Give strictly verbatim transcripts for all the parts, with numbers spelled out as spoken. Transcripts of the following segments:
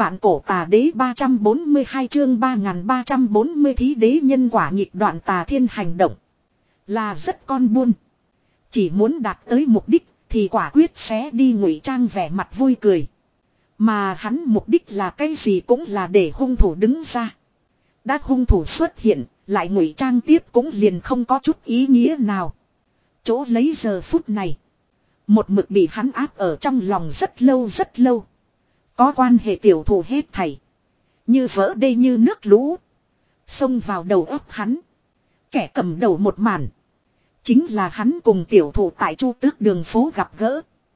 Vạn cổ tà đế ba trăm bốn mươi hai chương ba nghìn ba trăm bốn mươi thí đế nhân quả nhịp đoạn. Tà Thiên hành động là rất con buôn. Chỉ muốn đạt tới mục đích thì quả quyết sẽ đi ngụy trang vẻ mặt vui cười. Mà hắn mục đích là cái gì cũng là để hung thủ đứng ra. Đã hung thủ xuất hiện, lại ngụy trang tiếp cũng liền không có chút ý nghĩa nào. Chỗ lấy giờ phút này, một mực bị hắn áp ở trong lòng rất lâu rất lâu. Có quan hệ tiểu thù hết thảy, như vỡ đê như nước lũ, xông vào đầu óc hắn. Kẻ cầm đầu một màn, chính là hắn cùng tiểu thù tại Chu Tước đường phố gặp gỡ.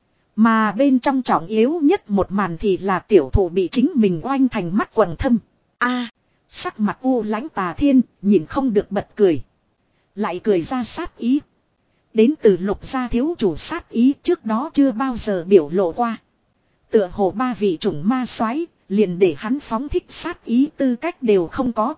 Mà bên trong trọng yếu nhất một màn thì là tiểu thù bị chính mình oanh thành mắt quầng thâm. A, sắc mặt u lãnh Tà Thiên nhìn không được bật cười. Lại cười ra sát ý. Đến từ Lục gia thiếu chủ sát ý trước đó chưa bao giờ biểu lộ qua. Tựa hồ ba vị chủng ma soái liền để hắn phóng thích sát ý tư cách đều không có.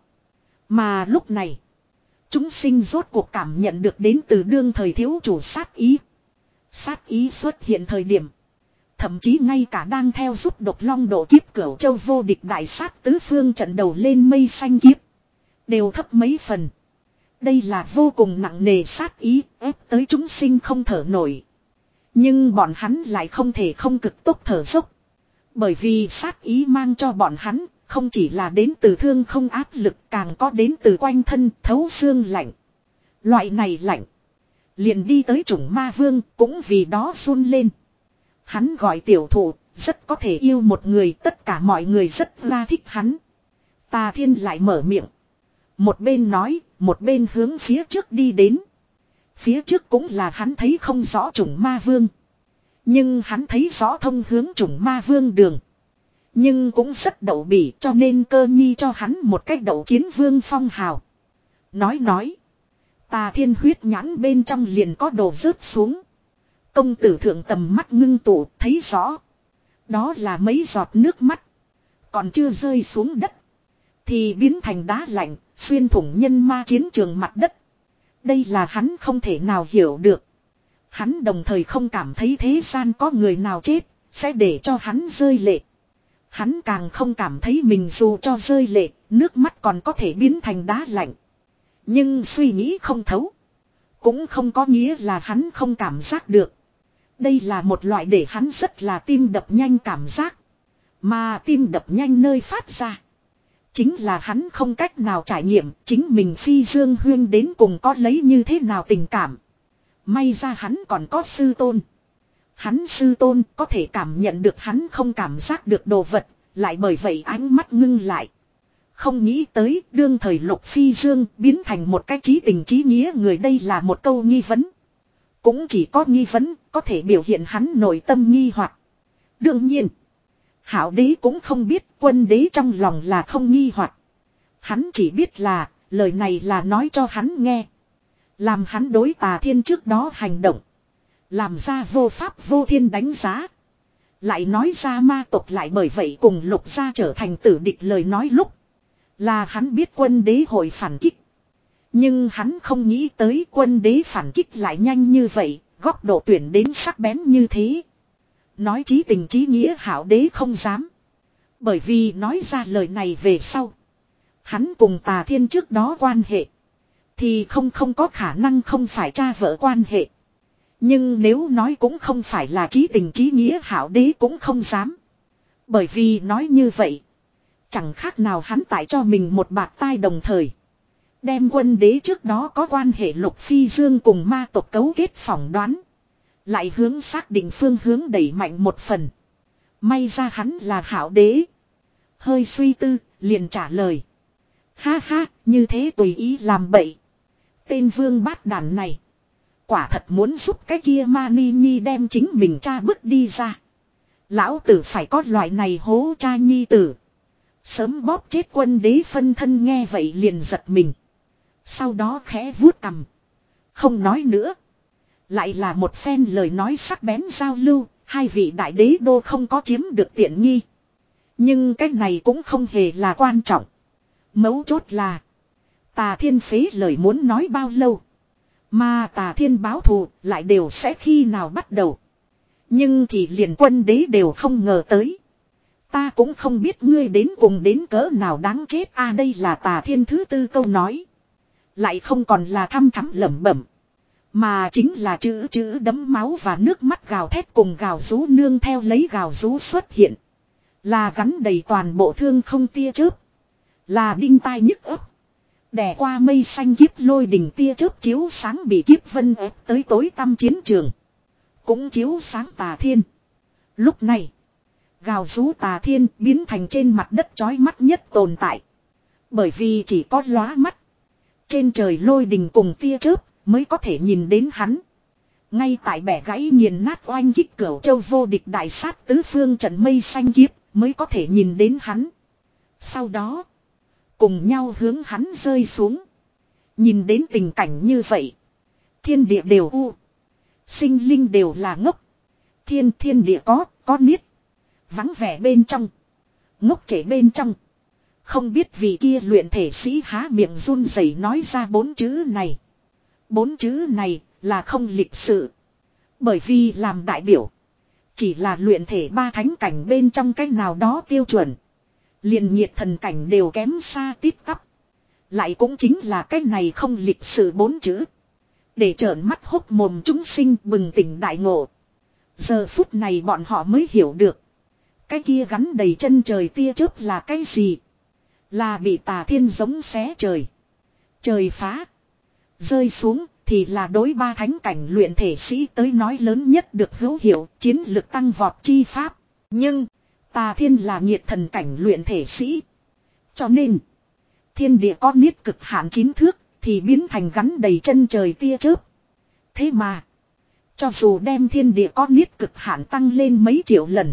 Mà lúc này, chúng sinh rốt cuộc cảm nhận được đến từ đương thời thiếu chủ sát ý. Sát ý xuất hiện thời điểm, thậm chí ngay cả đang theo giúp độc long độ kiếp Cửu Châu vô địch đại sát tứ phương trận đầu lên mây xanh kiếp, đều thấp mấy phần. Đây là vô cùng nặng nề sát ý ép tới chúng sinh không thở nổi. Nhưng bọn hắn lại không thể không cực tốc thở dốc. Bởi vì sát ý mang cho bọn hắn không chỉ là đến từ thương không áp lực, càng có đến từ quanh thân thấu xương lạnh. Loại này lạnh, liền đi tới chủng ma vương cũng vì đó run lên. Hắn gọi tiểu thụ rất có thể yêu một người, tất cả mọi người rất la thích hắn. Tà Thiên lại mở miệng, một bên nói, một bên hướng phía trước đi đến. Phía trước cũng là hắn thấy không rõ chủng ma vương. Nhưng hắn thấy rõ thông hướng chủng ma vương đường. Nhưng cũng rất đậu bỉ, cho nên Cơ Nhi cho hắn một cách đậu chiến vương phong hào. Nói nói, Tà Thiên huyết nhãn bên trong liền có đồ rớt xuống. Công tử thượng tầm mắt ngưng tụ thấy rõ. Đó là mấy giọt nước mắt. Còn chưa rơi xuống đất, thì biến thành đá lạnh, xuyên thủng nhân ma chiến trường mặt đất. Đây là hắn không thể nào hiểu được. Hắn đồng thời không cảm thấy thế gian có người nào chết sẽ để cho hắn rơi lệ. Hắn càng không cảm thấy mình dù cho rơi lệ, nước mắt còn có thể biến thành đá lạnh. Nhưng suy nghĩ không thấu, cũng không có nghĩa là hắn không cảm giác được. Đây là một loại để hắn rất là tim đập nhanh cảm giác. Mà tim đập nhanh nơi phát ra, chính là hắn không cách nào trải nghiệm chính mình phi dương huyên đến cùng có lấy như thế nào tình cảm. May ra hắn còn có sư tôn. Hắn sư tôn có thể cảm nhận được hắn không cảm giác được đồ vật, lại bởi vậy ánh mắt ngưng lại. Không nghĩ tới đương thời Lục Phi Dương biến thành một cái chí tình chí nghĩa người, đây là một câu nghi vấn. Cũng chỉ có nghi vấn có thể biểu hiện hắn nội tâm nghi hoặc. Đương nhiên, Hạo đế cũng không biết Quân đế trong lòng là không nghi hoặc. Hắn chỉ biết là lời này là nói cho hắn nghe. Làm hắn đối Tà Thiên trước đó hành động, làm ra vô pháp vô thiên đánh giá. Lại nói ra ma tộc lại bởi vậy cùng Lục gia trở thành tử địch lời nói lúc, là hắn biết Quân đế hội phản kích. Nhưng hắn không nghĩ tới Quân đế phản kích lại nhanh như vậy, góc độ tuyển đến sắc bén như thế. Nói chí tình chí nghĩa Hạo đế không dám. Bởi vì nói ra lời này về sau, hắn cùng Tà Thiên trước đó quan hệ thì không không có khả năng không phải cha vợ quan hệ. Nhưng nếu nói cũng không phải là chí tình chí nghĩa Hạo đế cũng không dám. Bởi vì nói như vậy, chẳng khác nào hắn tại cho mình một bạt tai, đồng thời đem Quân đế trước đó có quan hệ Lục Phi Dương cùng ma tộc cấu kết phỏng đoán, lại hướng xác định phương hướng đẩy mạnh một phần. May ra hắn là Hạo đế. Hơi suy tư, liền trả lời. Ha ha, như thế tùy ý làm bậy. Tên vương bát đàn này, quả thật muốn giúp cái kia ma ni nhi đem chính mình cha bước đi ra. Lão tử phải có loại này hố cha nhi tử. Sớm bóp chết Quân đế phân thân nghe vậy liền giật mình. Sau đó khẽ vuốt cằm, không nói nữa. Lại là một phen lời nói sắc bén giao lưu, hai vị đại đế đô không có chiếm được tiện nghi. Nhưng cái này cũng không hề là quan trọng. Mấu chốt là Tà Thiên phế lời muốn nói bao lâu, mà Tà Thiên báo thù lại đều sẽ khi nào bắt đầu. Nhưng thì liền Quân đế đều không ngờ tới. Ta cũng không biết ngươi đến cùng đến cỡ nào đáng chết a đây là Tà Thiên thứ tư câu nói. Lại không còn là thăm thắm lẩm bẩm. Mà chính là chữ chữ đấm máu và nước mắt gào thét cùng gào rú nương theo lấy gào rú xuất hiện. Là gắn đầy toàn bộ thương không tia chớp. Là đinh tai nhức ấp. Đè qua mây xanh kiếp lôi đỉnh tia chớp chiếu sáng bị kiếp vân ép tới tối tăm chiến trường. Cũng chiếu sáng Tà Thiên. Lúc này, gào rú Tà Thiên biến thành trên mặt đất chói mắt nhất tồn tại. Bởi vì chỉ có lóa mắt. Trên trời lôi đình cùng tia chớp mới có thể nhìn đến hắn. Ngay tại bẻ gãy nghiền nát oanh kích cửu châu vô địch đại sát tứ phương trận mây xanh kiếp mới có thể nhìn đến hắn. Sau đó, cùng nhau hướng hắn rơi xuống. Nhìn đến tình cảnh như vậy. Thiên địa đều u. Sinh linh đều là ngốc. Thiên thiên địa có, có niết. Vắng vẻ bên trong. Ngốc trẻ bên trong. Không biết vì kia luyện thể sĩ há miệng run rẩy nói ra bốn chữ này. Bốn chữ này là không lịch sự. Bởi vì làm đại biểu. Chỉ là luyện thể ba thánh cảnh bên trong cách nào đó tiêu chuẩn. Liền nhiệt thần cảnh đều kém xa tít tắp. Lại cũng chính là cách này không lịch sự bốn chữ. Để trợn mắt hốc mồm chúng sinh bừng tỉnh đại ngộ. Giờ phút này bọn họ mới hiểu được. Cái kia gắn đầy chân trời tia chớp là cái gì? Là bị Tà Thiên giống xé trời. Trời phá. Rơi xuống thì là đối ba thánh cảnh luyện thể sĩ tới nói lớn nhất được hữu hiệu chiến lực tăng vọt chi pháp. Nhưng Tà Thiên là nhiệt thần cảnh luyện thể sĩ. Cho nên thiên địa có niết cực hạn chín thước thì biến thành gắn đầy chân trời tia chớp. Thế mà cho dù đem thiên địa có niết cực hạn tăng lên mấy triệu lần,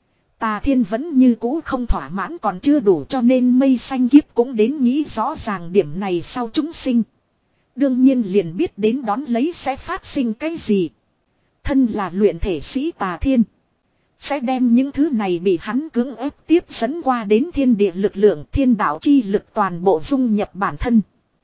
Tà Thiên vẫn như cũ không thỏa mãn còn chưa đủ, cho nên mây xanh kiếp cũng đến nghĩ rõ ràng điểm này sau chúng sinh. Đương nhiên liền biết đến đón lấy sẽ phát sinh cái gì. Thân là luyện thể sĩ Tà Thiên. Sẽ đem những thứ này bị hắn cưỡng ép tiếp dẫn qua đến thiên địa lực lượng thiên đạo chi lực toàn bộ dung nhập bản thân.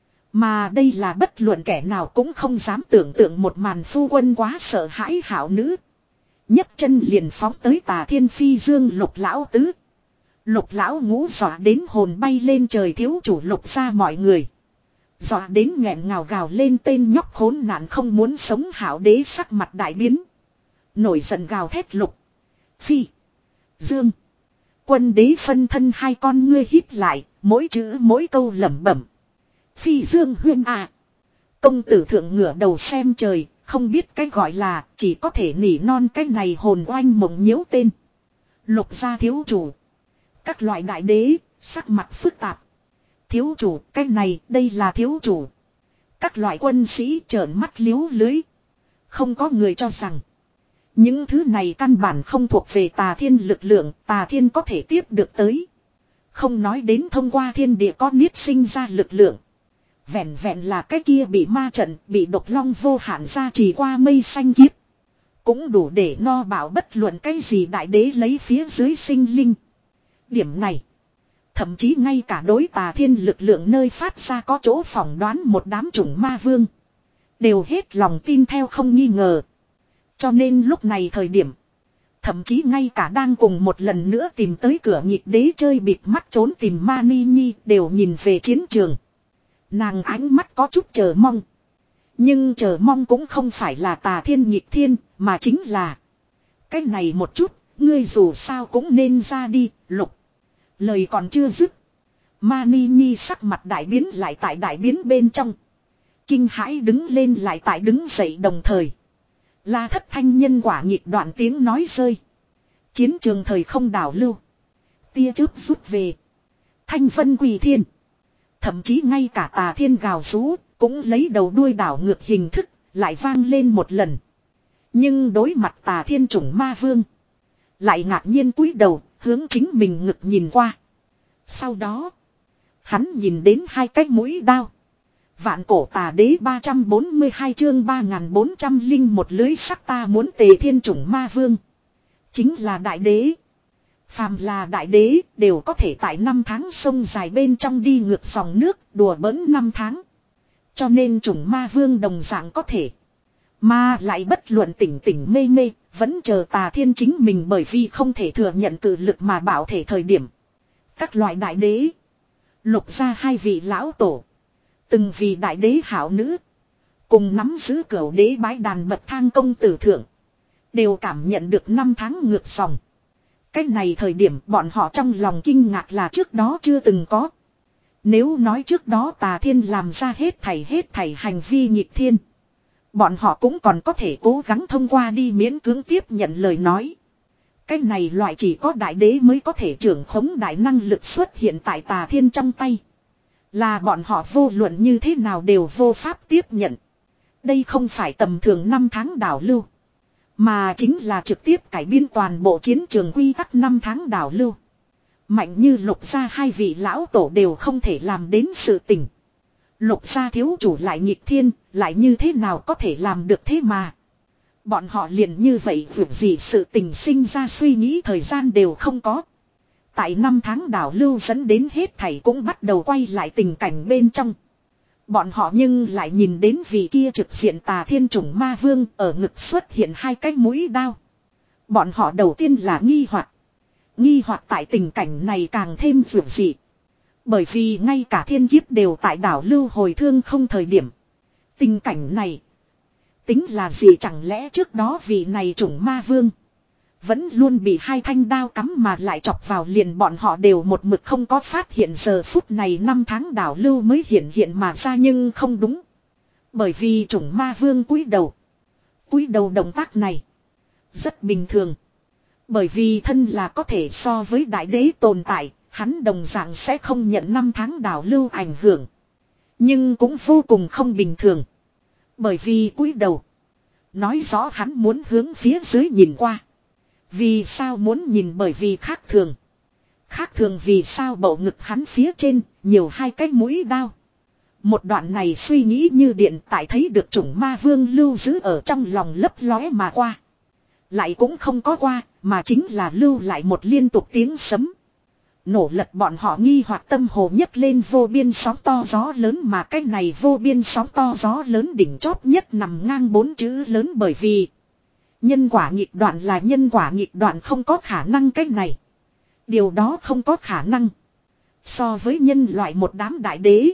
Mà đây là bất luận kẻ nào cũng không dám tưởng tượng một màn phu quân quá sợ hãi hảo nữ. nhấc chân liền phóng tới Tà Thiên phi dương Lục lão tứ. Lục lão ngũ dọa đến hồn bay lên trời, thiếu chủ Lục ra mọi người. Dọa đến nghẹn ngào gào lên tên nhóc khốn nạn không muốn sống, hảo đế sắc mặt đại biến. Nổi giận gào thét Lục, Phi, Dương. Quân đế phân thân hai con ngươi híp lại, mỗi chữ mỗi câu lẩm bẩm. Phi Dương huyên à. Công tử thượng ngửa đầu xem trời, không biết cái gọi là, chỉ có thể nỉ non cái này hồn oanh mộng nhiễu tên. Lục gia thiếu chủ. Các loại đại đế, sắc mặt phức tạp. Thiếu chủ, cái này, đây là thiếu chủ. Các loại quân sĩ trợn mắt liếu lưới. Không có người cho rằng những thứ này căn bản không thuộc về Tà Thiên lực lượng, Tà Thiên có thể tiếp được tới. Không nói đến thông qua thiên địa có niết sinh ra lực lượng. Vẹn vẹn là cái kia bị ma trận, bị độc long vô hạn gia trì qua mây xanh kiếp. Cũng đủ để no bảo bất luận cái gì đại đế lấy phía dưới sinh linh. Điểm này, thậm chí ngay cả đối Tà Thiên lực lượng nơi phát ra có chỗ phỏng đoán một đám chủng ma vương. Đều hết lòng tin theo không nghi ngờ. Cho nên lúc này thời điểm, thậm chí ngay cả đang cùng một lần nữa tìm tới cửa nhịp đế chơi bịt mắt trốn tìm Ma Ni Nhi đều nhìn về chiến trường. Nàng ánh mắt có chút chờ mong. Nhưng chờ mong cũng không phải là Tà Thiên nhịp thiên, mà chính là cái này một chút, ngươi dù sao cũng nên ra đi, Lục. Lời còn chưa dứt, Ma Ni Nhi sắc mặt đại biến lại tại đại biến bên trong. Kinh hãi đứng lên lại tại đứng dậy đồng thời. La thất thanh nhân quả nhịp đoạn tiếng nói rơi. Chiến trường thời không đảo lưu. Tia chớp rút về. Thanh vân quỳ thiên. Thậm chí ngay cả Tà Thiên gào rú cũng lấy đầu đuôi đảo ngược hình thức lại vang lên một lần. Nhưng đối mặt Tà Thiên chủng ma vương, lại ngạc nhiên cúi đầu hướng chính mình ngực nhìn qua. Sau đó, hắn nhìn đến hai cái mũi đao. Vạn cổ tà đế ba trăm bốn mươi hai chương ba nghìn bốn trăm linh một lưới sắc ta muốn tề thiên chủng ma vương. Chính là đại đế. Phàm là đại đế đều có thể tại năm tháng sông dài bên trong đi ngược dòng nước đùa bỡn năm tháng. Cho nên chủng ma vương đồng dạng có thể. Mà lại bất luận tỉnh tỉnh mê mê, Vẫn chờ Tà Thiên chính mình bởi vì không thể thừa nhận cự lực mà bảo thể thời điểm. Các loại đại đế. Lục ra hai vị lão tổ. Từng vì đại đế hảo nữ. Cùng nắm giữ cửu đế bái đàn bậc thang công tử thượng. Đều cảm nhận được năm tháng ngược dòng. Cách này thời điểm bọn họ trong lòng kinh ngạc là trước đó chưa từng có. Nếu nói trước đó Tà Thiên làm ra hết thảy hết thảy hành vi nghịch thiên. Bọn họ cũng còn có thể cố gắng thông qua đi miễn cưỡng tiếp nhận lời nói. Cái này loại chỉ có đại đế mới có thể trưởng khống đại năng lực xuất hiện tại Tà Thiên trong tay. Là bọn họ vô luận như thế nào đều vô pháp tiếp nhận. Đây không phải tầm thường năm tháng đảo lưu. Mà chính là trực tiếp cải biên toàn bộ chiến trường quy tắc năm tháng đảo lưu. Mạnh như lục gia hai vị lão tổ đều không thể làm đến sự tình. Lục gia thiếu chủ lại nghịch thiên, lại như thế nào có thể làm được thế mà. Bọn họ liền như vậy việc gì sự tình sinh ra suy nghĩ thời gian đều không có. Tại năm tháng đảo lưu dẫn đến hết thảy cũng bắt đầu quay lại tình cảnh bên trong. Bọn họ nhưng lại nhìn đến vị kia trực diện Tà Thiên chủng ma vương ở ngực xuất hiện hai cái mũi đao. Bọn họ đầu tiên là nghi hoặc. Nghi hoặc tại tình cảnh này càng thêm vượt dị. Bởi vì ngay cả thiên kiếp đều tại đảo lưu hồi thương không thời điểm. Tình cảnh này. Tính là gì chẳng lẽ trước đó vị này chủng ma vương. Vẫn luôn bị hai thanh đao cắm mà lại chọc vào liền bọn họ đều một mực không có phát hiện giờ phút này năm tháng đảo lưu mới hiện hiện mà ra nhưng không đúng. Bởi vì chủng ma vương cúi đầu. Cúi đầu động tác này. Rất bình thường. Bởi vì thân là có thể so với đại đế tồn tại, hắn đồng dạng sẽ không nhận năm tháng đảo lưu ảnh hưởng. Nhưng cũng vô cùng không bình thường. Bởi vì cúi đầu. Nói rõ hắn muốn hướng phía dưới nhìn qua. Vì sao muốn nhìn bởi vì khác thường. Khác thường vì sao bầu ngực hắn phía trên, nhiều hai cái mũi đao. Một đoạn này suy nghĩ như điện tại thấy được chủng ma vương lưu giữ ở trong lòng lấp lóe mà qua. Lại cũng không có qua, mà chính là lưu lại một liên tục tiếng sấm. Nổ lật bọn họ nghi hoặc tâm hồ nhấc lên vô biên sóng to gió lớn mà cái này vô biên sóng to gió lớn đỉnh chóp nhất nằm ngang bốn chữ lớn bởi vì nhân quả nghịch đoạn là nhân quả nghịch đoạn không có khả năng cái này. Điều đó không có khả năng. So với nhân loại một đám đại đế.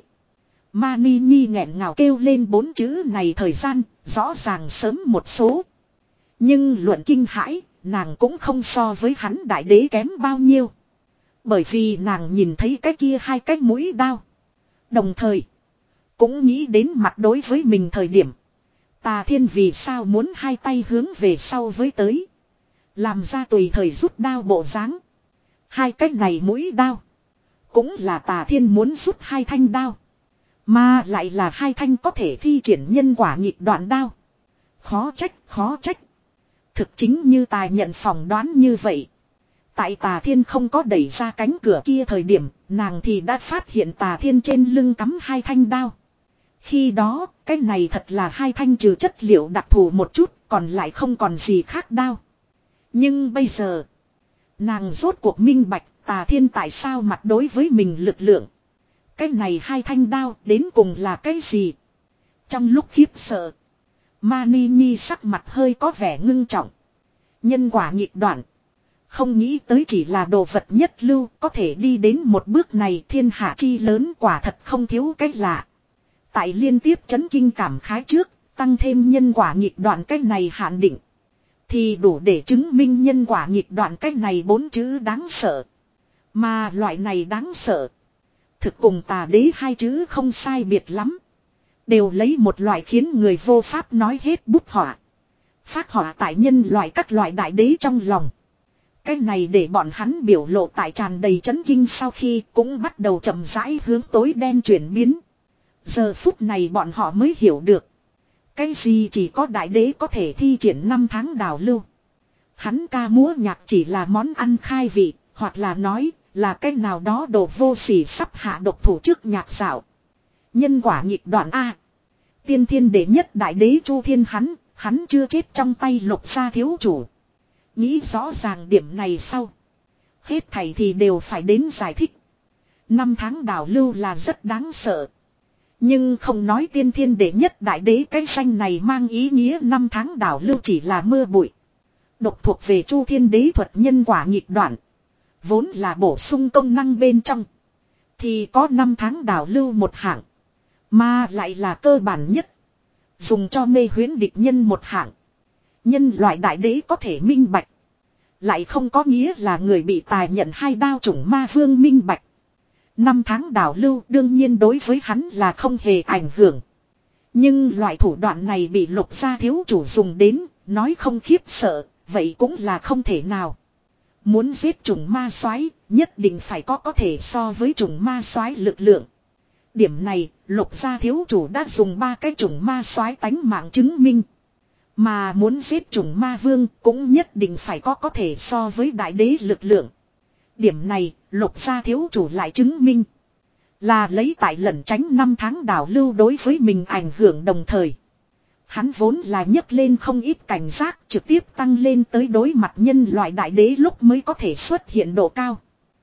Mani Nhi nghẹn ngào kêu lên bốn chữ này thời gian, rõ ràng sớm một số. Nhưng luận kinh hãi, nàng cũng không so với hắn đại đế kém bao nhiêu. Bởi vì nàng nhìn thấy cái kia hai cái mũi đao. Đồng thời, cũng nghĩ đến mặt đối với mình thời điểm. Tà Thiên vì sao muốn hai tay hướng về sau với tới. Làm ra tùy thời rút đao bộ dáng. Hai cái này mũi đao. Cũng là Tà Thiên muốn rút hai thanh đao. Mà lại là hai thanh có thể thi triển nhân quả nghịch đoạn đao. Khó trách, khó trách. Thực chính như tài nhận phỏng đoán như vậy. Tại Tà Thiên không có đẩy ra cánh cửa kia thời điểm, nàng thì đã phát hiện Tà Thiên trên lưng cắm hai thanh đao. Khi đó, cái này thật là hai thanh trừ chất liệu đặc thù một chút, còn lại không còn gì khác đao. Nhưng bây giờ, nàng rốt cuộc minh bạch Tà Thiên tại sao mặt đối với mình lực lượng. Cái này hai thanh đao đến cùng là cái gì? Trong lúc khiếp sợ, Mani Nhi sắc mặt hơi có vẻ ngưng trọng. Nhân quả nghịch đoạn. Không nghĩ tới chỉ là đồ vật nhất lưu có thể đi đến một bước này thiên hạ chi lớn quả thật không thiếu cách lạ. Tại liên tiếp chấn kinh cảm khái trước, tăng thêm nhân quả nghịch đoạn cách này hạn định. Thì đủ để chứng minh nhân quả nghịch đoạn cách này bốn chữ đáng sợ. Mà loại này đáng sợ. Thực cùng Tà đế hai chữ không sai biệt lắm. Đều lấy một loại khiến người vô pháp nói hết bút họa. Phát họa tại nhân loại các loại đại đế trong lòng. Cái này để bọn hắn biểu lộ tại tràn đầy chấn kinh sau khi cũng bắt đầu chậm rãi hướng tối đen chuyển biến. Giờ phút này bọn họ mới hiểu được. Cái gì chỉ có đại đế có thể thi triển năm tháng đào lưu. Hắn ca múa nhạc chỉ là món ăn khai vị, hoặc là nói là cái nào đó đồ vô sỉ sắp hạ độc thủ trước nhạc xạo. Nhân quả nghịch đoạn A. Tiên thiên đệ nhất đại đế Chu Thiên hắn, hắn chưa chết trong tay Lục gia thiếu chủ. Nghĩ rõ ràng điểm này sau. Hết thảy thì đều phải đến giải thích. Năm tháng đảo lưu là rất đáng sợ. Nhưng không nói tiên thiên đệ nhất đại đế cái danh này mang ý nghĩa năm tháng đảo lưu chỉ là mưa bụi. Độc thuộc về Chu Thiên Đế thuật nhân quả nghịch đoạn. Vốn là bổ sung công năng bên trong. Thì có năm tháng đảo lưu một hạng. Mà lại là cơ bản nhất. Dùng cho mê huyễn địch nhân một hạng. Nhân loại đại đế có thể minh bạch. Lại không có nghĩa là người bị tài nhận hai đao chủng ma vương minh bạch. Năm tháng đảo lưu đương nhiên đối với hắn là không hề ảnh hưởng. Nhưng loại thủ đoạn này bị Lục gia thiếu chủ dùng đến, nói không khiếp sợ, vậy cũng là không thể nào. Muốn giết chủng ma soái, nhất định phải có có thể so với chủng ma soái lực lượng. Điểm này, Lục gia thiếu chủ đã dùng ba cái chủng ma soái tánh mạng chứng minh. Mà muốn giết chủng ma vương cũng nhất định phải có có thể so với đại đế lực lượng. Điểm này, Lục gia thiếu chủ lại chứng minh. Là lấy tại lẩn tránh năm tháng đảo lưu đối với mình ảnh hưởng đồng thời. Hắn vốn là nhấc lên không ít cảnh giác trực tiếp tăng lên tới đối mặt nhân loại đại đế lúc mới có thể xuất hiện độ cao.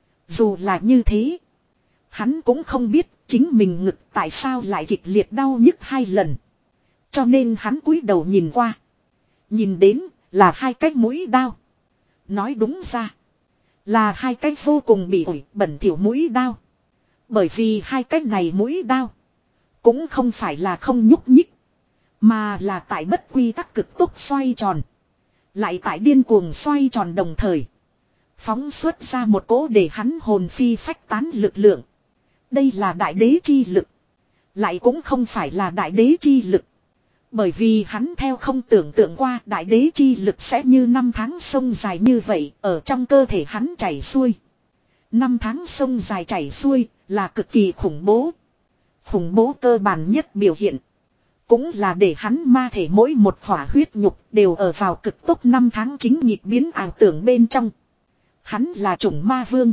Dù là như thế. Hắn cũng không biết chính mình ngực tại sao lại kịch liệt đau nhức hai lần. Cho nên hắn cúi đầu nhìn qua. Nhìn đến là hai cái mũi đao. Nói đúng ra. Là hai cái vô cùng bị ủi bẩn thỉu mũi đao. Bởi vì hai cái này mũi đao. Cũng không phải là không nhúc nhích. Mà là tại bất quy tắc cực tốc xoay tròn. Lại tại điên cuồng xoay tròn đồng thời. Phóng xuất ra một cỗ để hắn hồn phi phách tán lực lượng. Đây là đại đế chi lực. Lại cũng không phải là đại đế chi lực. Bởi vì hắn theo không tưởng tượng qua đại đế chi lực sẽ như năm tháng sông dài như vậy ở trong cơ thể hắn chảy xuôi. Năm tháng sông dài chảy xuôi là cực kỳ khủng bố. Khủng bố cơ bản nhất biểu hiện. Cũng là để hắn ma thể mỗi một khỏa huyết nhục đều ở vào cực tốc năm tháng chính nhịp biến ảo tưởng bên trong. Hắn là chủng ma vương.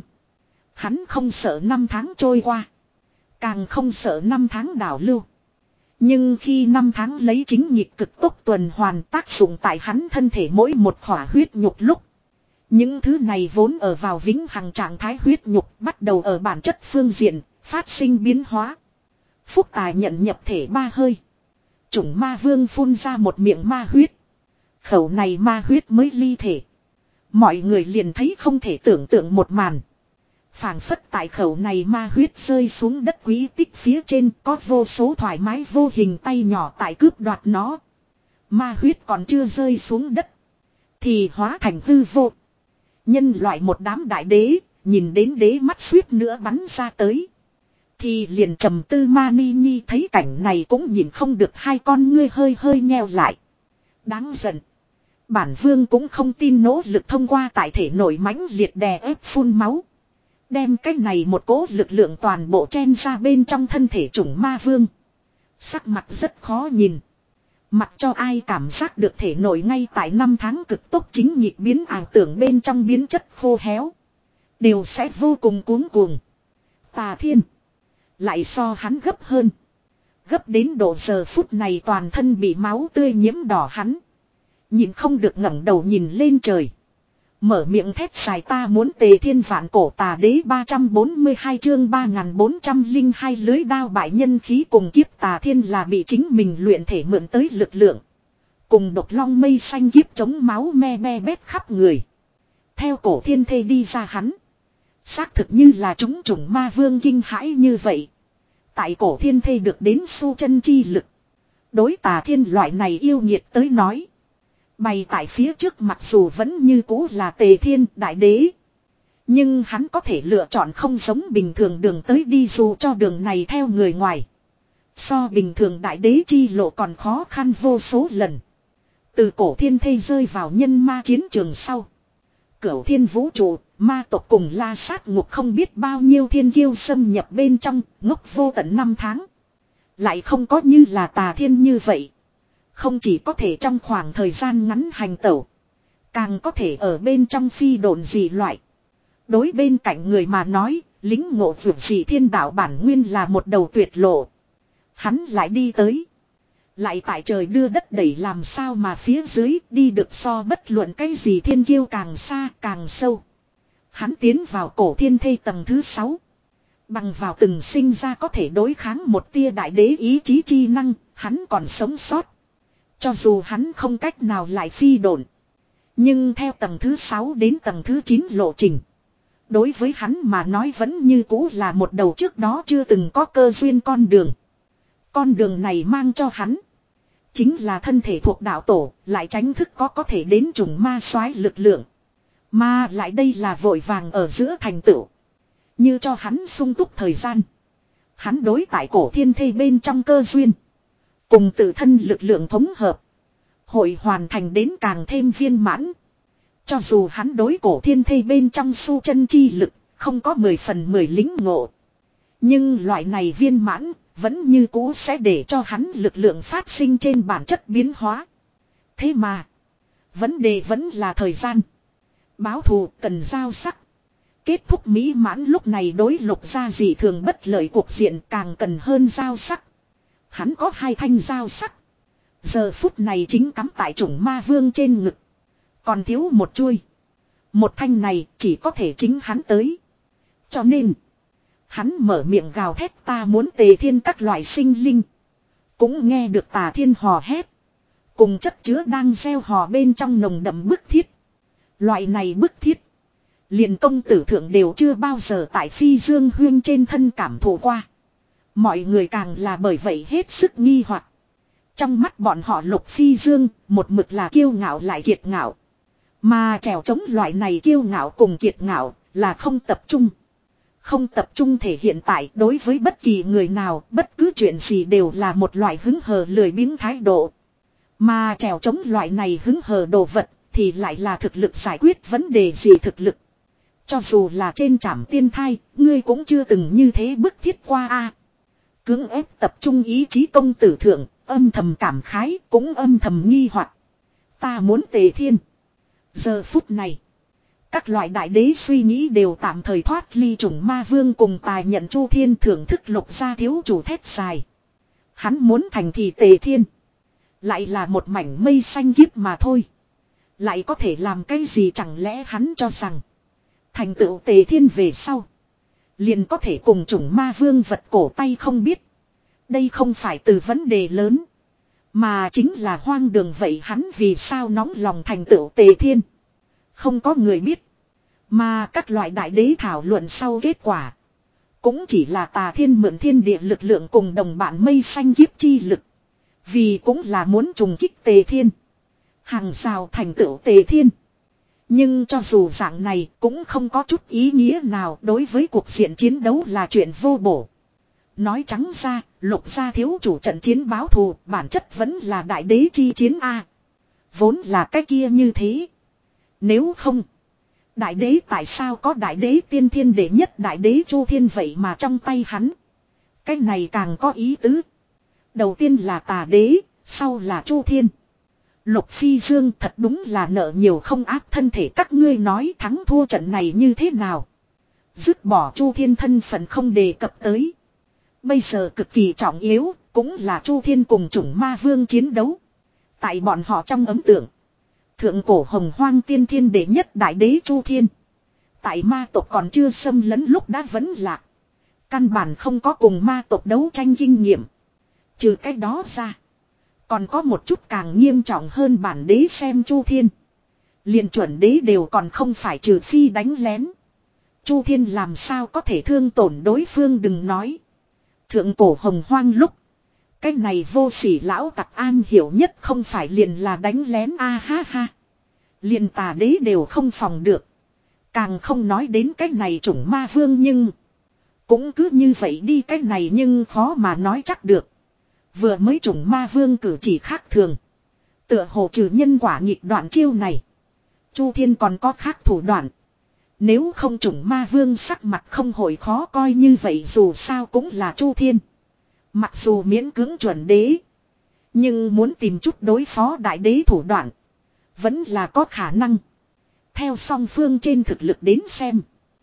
Hắn không sợ năm tháng trôi qua. Càng không sợ năm tháng đảo lưu. Nhưng khi năm tháng lấy chính nhịp cực tốc tuần hoàn tác dụng tại hắn thân thể mỗi một khỏa huyết nhục lúc. Những thứ này vốn ở vào vĩnh hằng trạng thái huyết nhục bắt đầu ở bản chất phương diện, phát sinh biến hóa. Phúc Tài nhận nhập thể ba hơi. Chủng ma vương phun ra một miệng ma huyết. Khẩu này ma huyết mới ly thể. Mọi người liền thấy không thể tưởng tượng một màn. Phảng phất tại khẩu này ma huyết rơi xuống đất quý tích phía trên có vô số thoải mái vô hình tay nhỏ tại cướp đoạt nó. Ma huyết còn chưa rơi xuống đất. Thì hóa thành hư vô. Nhân loại một đám đại đế, nhìn đến đế mắt suýt nữa bắn ra tới. Thì liền trầm tư Ma Ni Nhi thấy cảnh này cũng nhìn không được hai con ngươi hơi hơi nheo lại. Đáng giận. Bản vương cũng không tin nỗ lực thông qua tại thể nổi mãnh liệt đè ép phun máu. Đem cái này một cỗ lực lượng toàn bộ chen ra bên trong thân thể chủng ma vương. Sắc mặt rất khó nhìn. Mặc cho ai cảm giác được thể nổi ngay tại năm tháng cực tốc chính nhịp biến ảo tưởng bên trong biến chất khô héo. Đều sẽ vô cùng cuống cuồng. Tà Thiên. Lại so hắn gấp hơn. Gấp đến độ giờ phút này toàn thân bị máu tươi nhiễm đỏ hắn. Nhìn không được ngẩng đầu nhìn lên trời. Mở miệng thét dài ta muốn tề thiên vạn cổ tà đế ba trăm bốn mươi hai chương ba nghìn bốn trăm lẻ hai lưới đao bại nhân khí cùng kiếp tà thiên là bị chính mình luyện thể mượn tới lực lượng. Cùng độc long mây xanh kiếp chống máu me me bét khắp người. Theo cổ thiên thê đi ra hắn. Xác thực như là chúng chủng ma vương kinh hãi như vậy. Tại cổ thiên thê được đến su chân chi lực. Đối tà thiên loại này yêu nhiệt tới nói. Bày tại phía trước mặc dù vẫn như cũ là tề thiên đại đế. Nhưng hắn có thể lựa chọn không giống bình thường đường tới đi dù cho đường này theo người ngoài. So bình thường đại đế chi lộ còn khó khăn vô số lần. Từ cổ thiên thê rơi vào nhân ma chiến trường sau. Cửu thiên vũ trụ, ma tộc cùng la sát ngục không biết bao nhiêu thiên kiêu xâm nhập bên trong, ngốc vô tận năm tháng. Lại không có như là tà thiên như vậy. Không chỉ có thể trong khoảng thời gian ngắn hành tẩu. Càng có thể ở bên trong phi độn dị loại. Đối bên cạnh người mà nói, lính ngộ vượt dị thiên đạo bản nguyên là một đầu tuyệt lộ. Hắn lại đi tới. Lại tại trời đưa đất đẩy làm sao mà phía dưới đi được so bất luận cái gì thiên kiêu càng xa càng sâu. Hắn tiến vào cổ thiên thê tầng thứ sáu. Bằng vào từng sinh ra có thể đối kháng một tia đại đế ý chí chi năng, hắn còn sống sót. Cho dù hắn không cách nào lại phi độn. Nhưng theo tầng thứ sáu đến tầng thứ chín lộ trình. Đối với hắn mà nói vẫn như cũ là một đầu trước đó chưa từng có cơ duyên con đường. Con đường này mang cho hắn. Chính là thân thể thuộc đạo tổ, lại tránh thức có có thể đến trùng ma soái lực lượng. Mà lại đây là vội vàng ở giữa thành tựu. Như cho hắn sung túc thời gian. Hắn đối tại cổ thiên thây bên trong cơ duyên. Cùng tự thân lực lượng thống hợp. Hội hoàn thành đến càng thêm viên mãn. Cho dù hắn đối cổ thiên thây bên trong su chân chi lực, không có mười phần mười lính ngộ. Nhưng loại này viên mãn, vẫn như cũ sẽ để cho hắn lực lượng phát sinh trên bản chất biến hóa. Thế mà, vấn đề vẫn là thời gian. Báo thù cần giao sắc. Kết thúc mỹ mãn lúc này đối Lục gia dị thường bất lợi cuộc diện càng cần hơn giao sắc. Hắn có hai thanh giao sắc. Giờ phút này chính cắm tại chủng ma vương trên ngực. Còn thiếu một chuôi. Một thanh này chỉ có thể chính hắn tới. Cho nên, hắn mở miệng gào thét ta muốn tề thiên các loại sinh linh. Cũng nghe được tà thiên hò hét. Cùng chất chứa đang gieo hò bên trong nồng đậm bức thiết. Loại này bức thiết. Liền công tử thượng đều chưa bao giờ tại phi dương huyên trên thân cảm thụ qua. Mọi người càng là bởi vậy hết sức nghi hoặc. Trong mắt bọn họ Lục Phi Dương, một mực là kiêu ngạo lại kiệt ngạo. Mà trèo chống loại này kiêu ngạo cùng kiệt ngạo, là không tập trung. Không tập trung thể hiện tại đối với bất kỳ người nào, bất cứ chuyện gì đều là một loại hứng hờ lười biếng thái độ. Mà trèo chống loại này hứng hờ đồ vật, thì lại là thực lực giải quyết vấn đề gì thực lực. Cho dù là trên trảm tiên thai, ngươi cũng chưa từng như thế bức thiết qua a. Cưỡng ép tập trung ý chí công tử thượng, âm thầm cảm khái, cũng âm thầm nghi hoặc. Ta muốn tề thiên. Giờ phút này, các loại đại đế suy nghĩ đều tạm thời thoát ly chủng ma vương cùng tài nhận Chu Thiên thưởng thức Lục gia thiếu chủ thét dài. Hắn muốn thành thì tề thiên. Lại là một mảnh mây xanh kiếp mà thôi. Lại có thể làm cái gì chẳng lẽ hắn cho rằng. Thành tựu tề thiên về sau. Liền có thể cùng chủng ma vương vật cổ tay không biết. Đây không phải từ vấn đề lớn. Mà chính là hoang đường vậy hắn vì sao nóng lòng thành tựu tề thiên. Không có người biết. Mà các loại đại đế thảo luận sau kết quả. Cũng chỉ là tà thiên mượn thiên địa lực lượng cùng đồng bạn mây xanh kiếp chi lực. Vì cũng là muốn trùng kích tề thiên. Hàng rào thành tựu tề thiên. Nhưng cho dù dạng này cũng không có chút ý nghĩa nào đối với cuộc diện chiến đấu là chuyện vô bổ. Nói trắng ra, Lục gia thiếu chủ trận chiến báo thù bản chất vẫn là đại đế chi chiến A. Vốn là cái kia như thế. Nếu không, đại đế tại sao có đại đế tiên thiên đệ nhất đại đế Chu Thiên vậy mà trong tay hắn. Cái này càng có ý tứ. Đầu tiên là tà đế, sau là Chu Thiên. Lục Phi Dương thật đúng là nợ nhiều không áp thân thể các ngươi nói thắng thua trận này như thế nào. Dứt bỏ Chu Thiên thân phận không đề cập tới. Bây giờ cực kỳ trọng yếu, cũng là Chu Thiên cùng chủng ma vương chiến đấu. Tại bọn họ trong ấn tượng. Thượng cổ hồng hoang tiên thiên đệ nhất đại đế Chu Thiên. Tại ma tộc còn chưa xâm lấn lúc đã vẫn lạc. Căn bản không có cùng ma tộc đấu tranh kinh nghiệm. Trừ cái đó ra. Còn có một chút càng nghiêm trọng hơn bản đế xem Chu Thiên. Liền chuẩn đế đều còn không phải trừ phi đánh lén. Chu Thiên làm sao có thể thương tổn đối phương đừng nói. Thượng cổ hồng hoang lúc. Cái này vô sỉ lão tặc an hiểu nhất không phải liền là đánh lén a ha ha. Liền tà đế đều không phòng được. Càng không nói đến cái này chủng ma vương nhưng. Cũng cứ như vậy đi cái này nhưng khó mà nói chắc được. Vừa mới chủng ma vương cử chỉ khác thường. Tựa hồ trừ nhân quả nghịch đoạn chiêu này. Chu Thiên còn có khác thủ đoạn. Nếu không chủng ma vương sắc mặt không hồi khó coi như vậy dù sao cũng là Chu Thiên. Mặc dù miễn cưỡng chuẩn đế. Nhưng muốn tìm chút đối phó đại đế thủ đoạn. Vẫn là có khả năng. Theo song phương trên thực lực đến xem.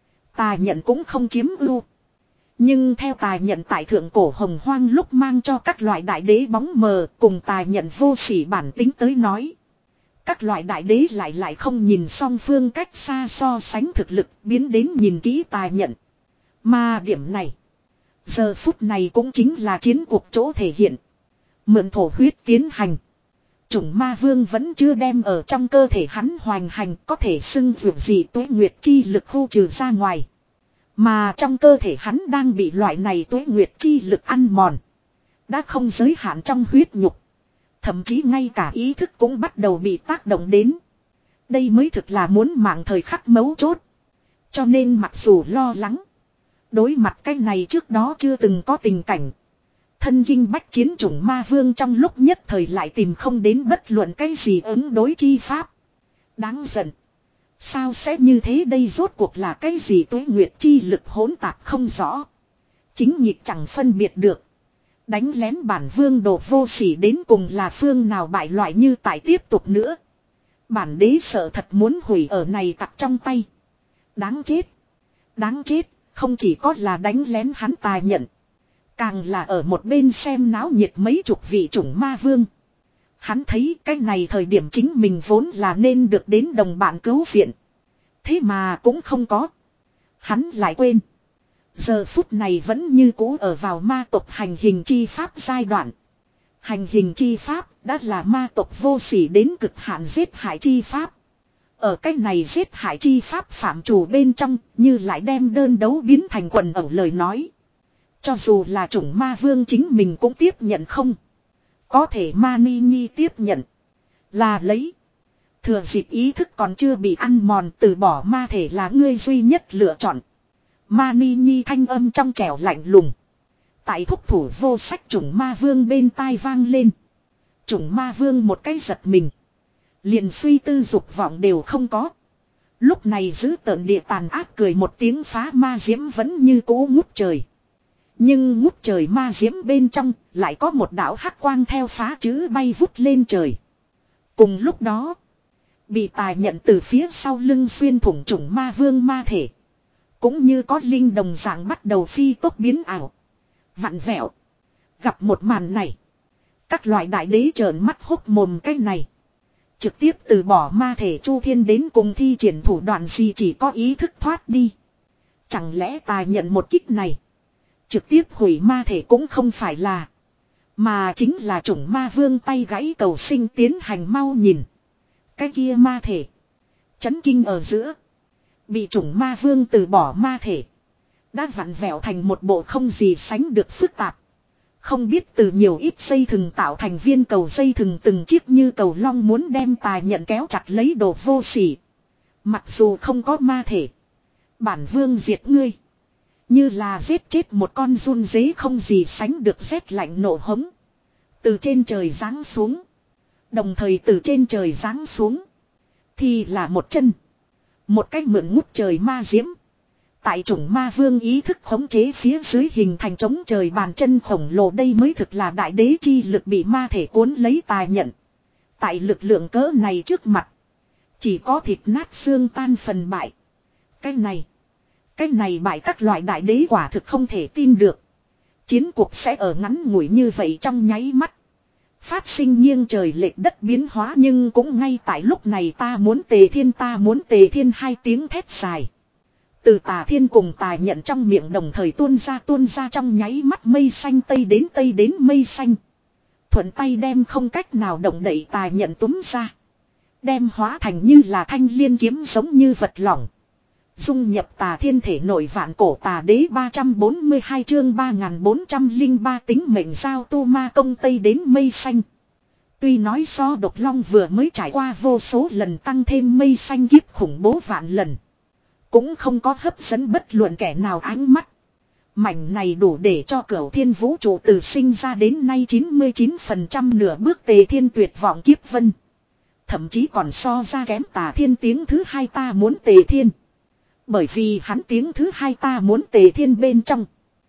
Tà nhận cũng không chiếm ưu. Nhưng theo tài nhận tại thượng cổ hồng hoang lúc mang cho các loại đại đế bóng mờ cùng tài nhận vô sỉ bản tính tới nói. Các loại đại đế lại lại không nhìn song phương cách xa so sánh thực lực biến đến nhìn kỹ tài nhận. Mà điểm này. Giờ phút này cũng chính là chiến cuộc chỗ thể hiện. Mượn thổ huyết tiến hành. Chủng ma vương vẫn chưa đem ở trong cơ thể hắn hoành hành, có thể xưng vượt gì tuế nguyệt chi lực khu trừ ra ngoài. Mà trong cơ thể hắn đang bị loại này tuế nguyệt chi lực ăn mòn. Đã không giới hạn trong huyết nhục. Thậm chí ngay cả ý thức cũng bắt đầu bị tác động đến. Đây mới thực là muốn mạng thời khắc mấu chốt. Cho nên mặc dù lo lắng. Đối mặt cái này trước đó chưa từng có tình cảnh. Thân kinh bách chiến chủng ma vương trong lúc nhất thời lại tìm không đến bất luận cái gì ứng đối chi pháp. Đáng giận. Sao sẽ như thế đây rốt cuộc là cái gì tuế nguyệt chi lực hỗn tạp không rõ. Chính nhịp chẳng phân biệt được. Đánh lén bản vương đồ vô sỉ đến cùng là phương nào bại loại như tại tiếp tục nữa. Bản đế sợ thật muốn hủy ở này tặc trong tay. Đáng chết. Đáng chết, không chỉ có là đánh lén hắn tài nhận. Càng là ở một bên xem náo nhiệt mấy chục vị chủng ma vương. Hắn thấy cái này thời điểm chính mình vốn là nên được đến đồng bạn cứu viện. Thế mà cũng không có. Hắn lại quên. Giờ phút này vẫn như cũ ở vào ma tộc hành hình chi pháp giai đoạn. Hành hình chi pháp đã là ma tộc vô sỉ đến cực hạn giết hại chi pháp. Ở cách này giết hại chi pháp phạm chủ bên trong như lại đem đơn đấu biến thành quần ẩu lời nói. Cho dù là chủng ma vương chính mình cũng tiếp nhận không. Có thể ma ni nhi tiếp nhận. Là lấy. Thừa dịp ý thức còn chưa bị ăn mòn từ bỏ ma thể là ngươi duy nhất lựa chọn. Ma ni nhi thanh âm trong trẻo lạnh lùng. Tại thúc thủ vô sách chủng ma vương bên tai vang lên. Chủng ma vương một cái giật mình. Liền suy tư dục vọng đều không có. Lúc này giữ tợn địa tàn ác cười một tiếng phá ma diễm vẫn như cũ ngút trời. Nhưng ngút trời ma diễm bên trong lại có một đạo hắc quang theo phá chữ bay vút lên trời. Cùng lúc đó, bị tài nhận từ phía sau lưng xuyên thủng chủng ma vương ma thể. Cũng như có linh đồng dạng bắt đầu phi tốc biến ảo. Vặn vẹo. Gặp một màn này. Các loại đại đế trợn mắt hốc mồm cái này. Trực tiếp từ bỏ ma thể Chu Thiên đến cùng thi triển thủ đoạn gì chỉ có ý thức thoát đi. Chẳng lẽ tài nhận một kích này. Trực tiếp hủy ma thể cũng không phải là. Mà chính là chủng ma vương tay gãy cầu sinh tiến hành mau nhìn. Cái kia ma thể. Chấn kinh ở giữa. Bị chủng ma vương từ bỏ ma thể. Đã vặn vẹo thành một bộ không gì sánh được phức tạp. Không biết từ nhiều ít dây thừng tạo thành viên cầu dây thừng từng chiếc như cầu long muốn đem tài nhận kéo chặt lấy đồ vô sỉ. Mặc dù không có ma thể. Bản vương diệt ngươi. Như là giết chết một con run dế không gì sánh được rét lạnh nổ hống. Từ trên trời giáng xuống. Đồng thời từ trên trời giáng xuống. Thì là một chân. Một cách mượn ngút trời ma diễm. Tại chủng ma vương ý thức khống chế phía dưới hình thành trống trời bàn chân khổng lồ đây mới thực là đại đế chi lực bị ma thể cuốn lấy tài nhận. Tại lực lượng cỡ này trước mặt. Chỉ có thịt nát xương tan phần bại. Cái này. Cái này bại các loại đại đế quả thực không thể tin được. Chiến cuộc sẽ ở ngắn ngủi như vậy trong nháy mắt. Phát sinh nghiêng trời lệch đất biến hóa nhưng cũng ngay tại lúc này ta muốn tề thiên ta muốn tề thiên hai tiếng thét dài. Từ tà thiên cùng tài nhận trong miệng đồng thời tuôn ra tuôn ra trong nháy mắt mây xanh tây đến tây đến mây xanh. Thuận tay đem không cách nào động đậy tài nhận túm ra. Đem hóa thành như là thanh liên kiếm giống như vật lỏng. Dung nhập tà thiên thể nội vạn cổ tà đế ba trăm bốn mươi hai chương ba nghìn bốn trăm lẻ ba tính mệnh giao tu ma công tây đến mây xanh. Tuy nói so độc long vừa mới trải qua vô số lần tăng thêm mây xanh kiếp khủng bố vạn lần. Cũng không có hấp dẫn bất luận kẻ nào ánh mắt. Mảnh này đủ để cho cửu thiên vũ trụ từ sinh ra đến nay chín mươi chín phần trăm nửa bước tề thiên tuyệt vọng kiếp vân. Thậm chí còn so ra kém tà thiên tiếng thứ hai ta muốn tề thiên. Bởi vì hắn tiếng thứ hai ta muốn tề thiên bên trong.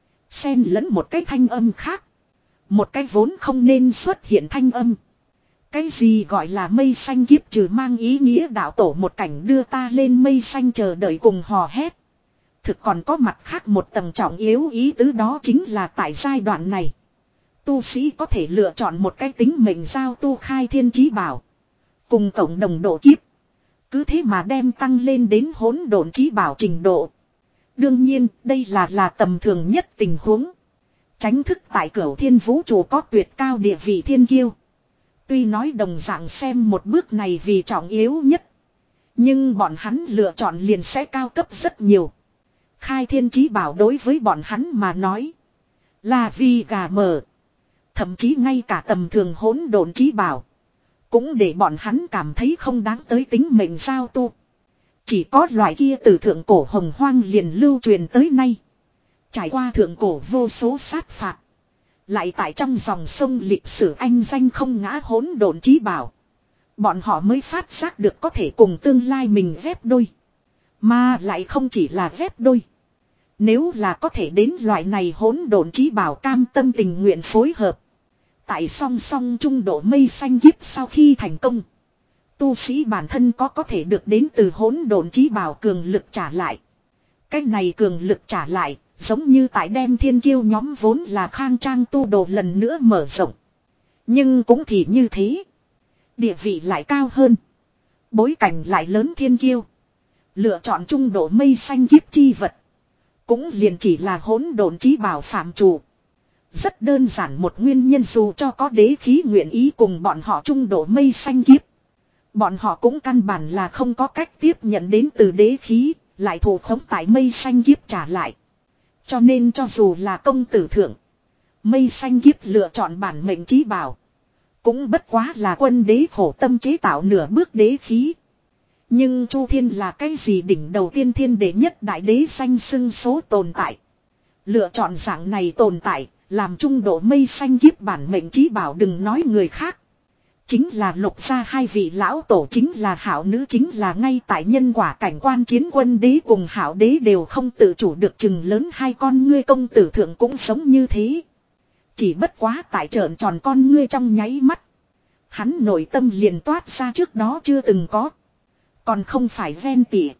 Xen lẫn một cái thanh âm khác. Một cái vốn không nên xuất hiện thanh âm. Cái gì gọi là mây xanh kiếp trừ mang ý nghĩa đạo tổ một cảnh đưa ta lên mây xanh chờ đợi cùng hò hét. Thực còn có mặt khác một tầng trọng yếu ý tứ đó chính là tại giai đoạn này. Tu sĩ có thể lựa chọn một cái tính mệnh giao tu khai thiên chí bảo. Cùng cộng đồng độ kiếp. Cứ thế mà đem tăng lên đến hỗn độn chí bảo trình độ. Đương nhiên đây là là tầm thường nhất tình huống. Tránh thức tại cửu thiên vũ trụ có tuyệt cao địa vị thiên kiêu. Tuy nói đồng dạng xem một bước này vì trọng yếu nhất. Nhưng bọn hắn lựa chọn liền sẽ cao cấp rất nhiều. Khai thiên chí bảo đối với bọn hắn mà nói. Là vì gà mờ. Thậm chí ngay cả tầm thường hỗn độn chí bảo. Cũng để bọn hắn cảm thấy không đáng tới tính mệnh giao tu. Chỉ có loại kia từ thượng cổ hồng hoang liền lưu truyền tới nay. Trải qua thượng cổ vô số sát phạt. Lại tại trong dòng sông lịch sử anh danh không ngã hỗn độn chí bảo. Bọn họ mới phát giác được có thể cùng tương lai mình ghép đôi. Mà lại không chỉ là ghép đôi. Nếu là có thể đến loại này hỗn độn chí bảo cam tâm tình nguyện phối hợp. Tại song song trung độ mây xanh kiếp sau khi thành công. Tu sĩ bản thân có có thể được đến từ hỗn độn chí bảo cường lực trả lại. Cái này cường lực trả lại, giống như tại đem thiên kiêu nhóm vốn là khang trang tu đồ lần nữa mở rộng. Nhưng cũng thì như thế. Địa vị lại cao hơn. Bối cảnh lại lớn thiên kiêu. Lựa chọn trung độ mây xanh kiếp chi vật. Cũng liền chỉ là hỗn độn chí bảo phạm chủ. Rất đơn giản một nguyên nhân dù cho có đế khí nguyện ý cùng bọn họ trung độ mây xanh kiếp. Bọn họ cũng căn bản là không có cách tiếp nhận đến từ đế khí, lại thủ khống tại mây xanh kiếp trả lại. Cho nên cho dù là công tử thượng, mây xanh kiếp lựa chọn bản mệnh chí bảo. Cũng bất quá là quân đế khổ tâm chế tạo nửa bước đế khí. Nhưng Chu Thiên là cái gì đỉnh đầu tiên thiên đệ nhất đại đế danh xưng số tồn tại. Lựa chọn dạng này tồn tại, làm trung độ mây xanh kiếp bản mệnh chí bảo đừng nói người khác. Chính là Lục gia hai vị lão tổ, chính là Hạo nữ, chính là ngay tại nhân quả cảnh quan chiến quân đế cùng Hạo đế đều không tự chủ được chừng lớn hai con ngươi. Công tử thượng cũng sống như thế. Chỉ bất quá tại trợn tròn con ngươi trong nháy mắt. Hắn nội tâm liền toát ra trước đó chưa từng có. Còn không phải ghen tị.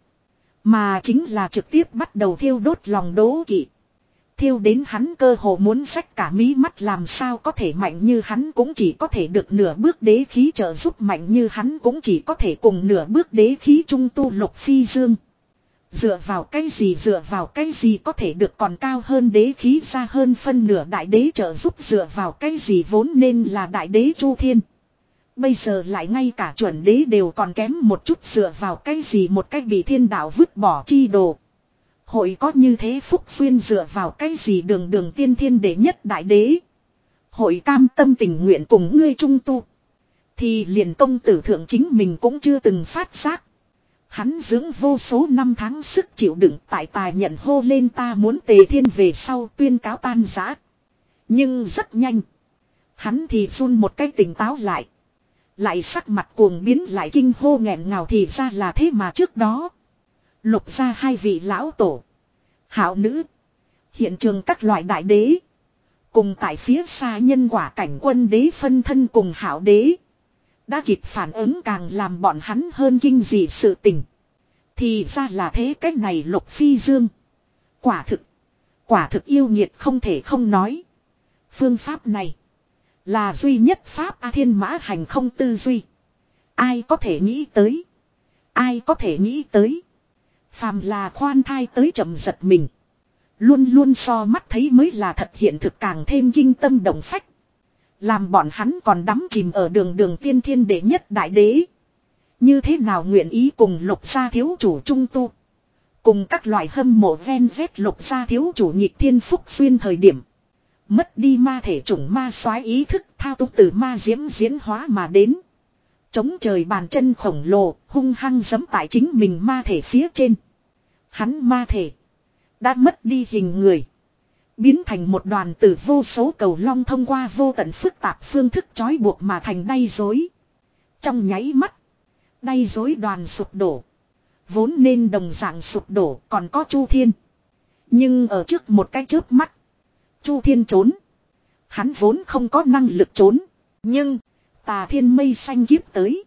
Mà chính là trực tiếp bắt đầu thiêu đốt lòng đố kỵ. Thiêu đến hắn cơ hồ muốn xách cả mí mắt, làm sao có thể mạnh như hắn cũng chỉ có thể được nửa bước đế khí trợ giúp, mạnh như hắn cũng chỉ có thể cùng nửa bước đế khí trung tu Lục Phi Dương. Dựa vào cái gì dựa vào cái gì có thể được còn cao hơn đế khí ra hơn phân nửa đại đế trợ giúp, dựa vào cái gì vốn nên là đại đế Chu Thiên. Bây giờ lại ngay cả chuẩn đế đều còn kém một chút, dựa vào cái gì một cách bị thiên đạo vứt bỏ chi đồ. Hội có như thế phúc duyên, dựa vào cái gì đường đường tiên thiên đệ nhất đại đế. Hội cam tâm tình nguyện cùng ngươi trung tu. Thì liền công tử thượng chính mình cũng chưa từng phát giác. Hắn dưỡng vô số năm tháng sức chịu đựng, tại tài nhận hô lên ta muốn tề thiên về sau tuyên cáo tan rã. Nhưng rất nhanh. Hắn thì run một cái tỉnh táo lại. Lại sắc mặt cuồng biến, lại kinh hô nghẹn ngào, thì ra là thế mà trước đó. Lục gia hai vị lão tổ, Hạo nữ, hiện trường các loại đại đế, cùng tại phía xa nhân quả cảnh quân đế phân thân cùng Hạo đế, đã kịp phản ứng càng làm bọn hắn hơn kinh dị sự tình. Thì ra là thế, cách này Lục Phi Dương. Quả thực, quả thực yêu nghiệt không thể không nói. Phương pháp này là duy nhất pháp A Thiên Mã Hành không tư duy. Ai có thể nghĩ tới? Ai có thể nghĩ tới? Phàm là khoan thai tới chậm giật mình. Luôn luôn so mắt thấy mới là thật hiện thực càng thêm kinh tâm động phách. Làm bọn hắn còn đắm chìm ở đường đường tiên thiên đệ nhất đại đế. Như thế nào nguyện ý cùng Lục gia thiếu chủ trung tu. Cùng các loại hâm mộ ven vét Lục gia thiếu chủ nhịp thiên phúc xuyên thời điểm. Mất đi ma thể chủng ma soái ý thức thao túng từ ma diễm diễn hóa mà đến. Chống trời bàn chân khổng lồ hung hăng giẫm tại chính mình ma thể phía trên. Hắn ma thể đã mất đi hình người. Biến thành một đoàn từ vô số cầu long thông qua vô tận phức tạp phương thức trói buộc mà thành đay rối. Trong nháy mắt, đay rối đoàn sụp đổ. Vốn nên đồng dạng sụp đổ còn có Chu Thiên. Nhưng ở trước một cái chớp mắt, Chu Thiên trốn. Hắn vốn không có năng lực trốn. Nhưng tà thiên mây xanh kiếp tới.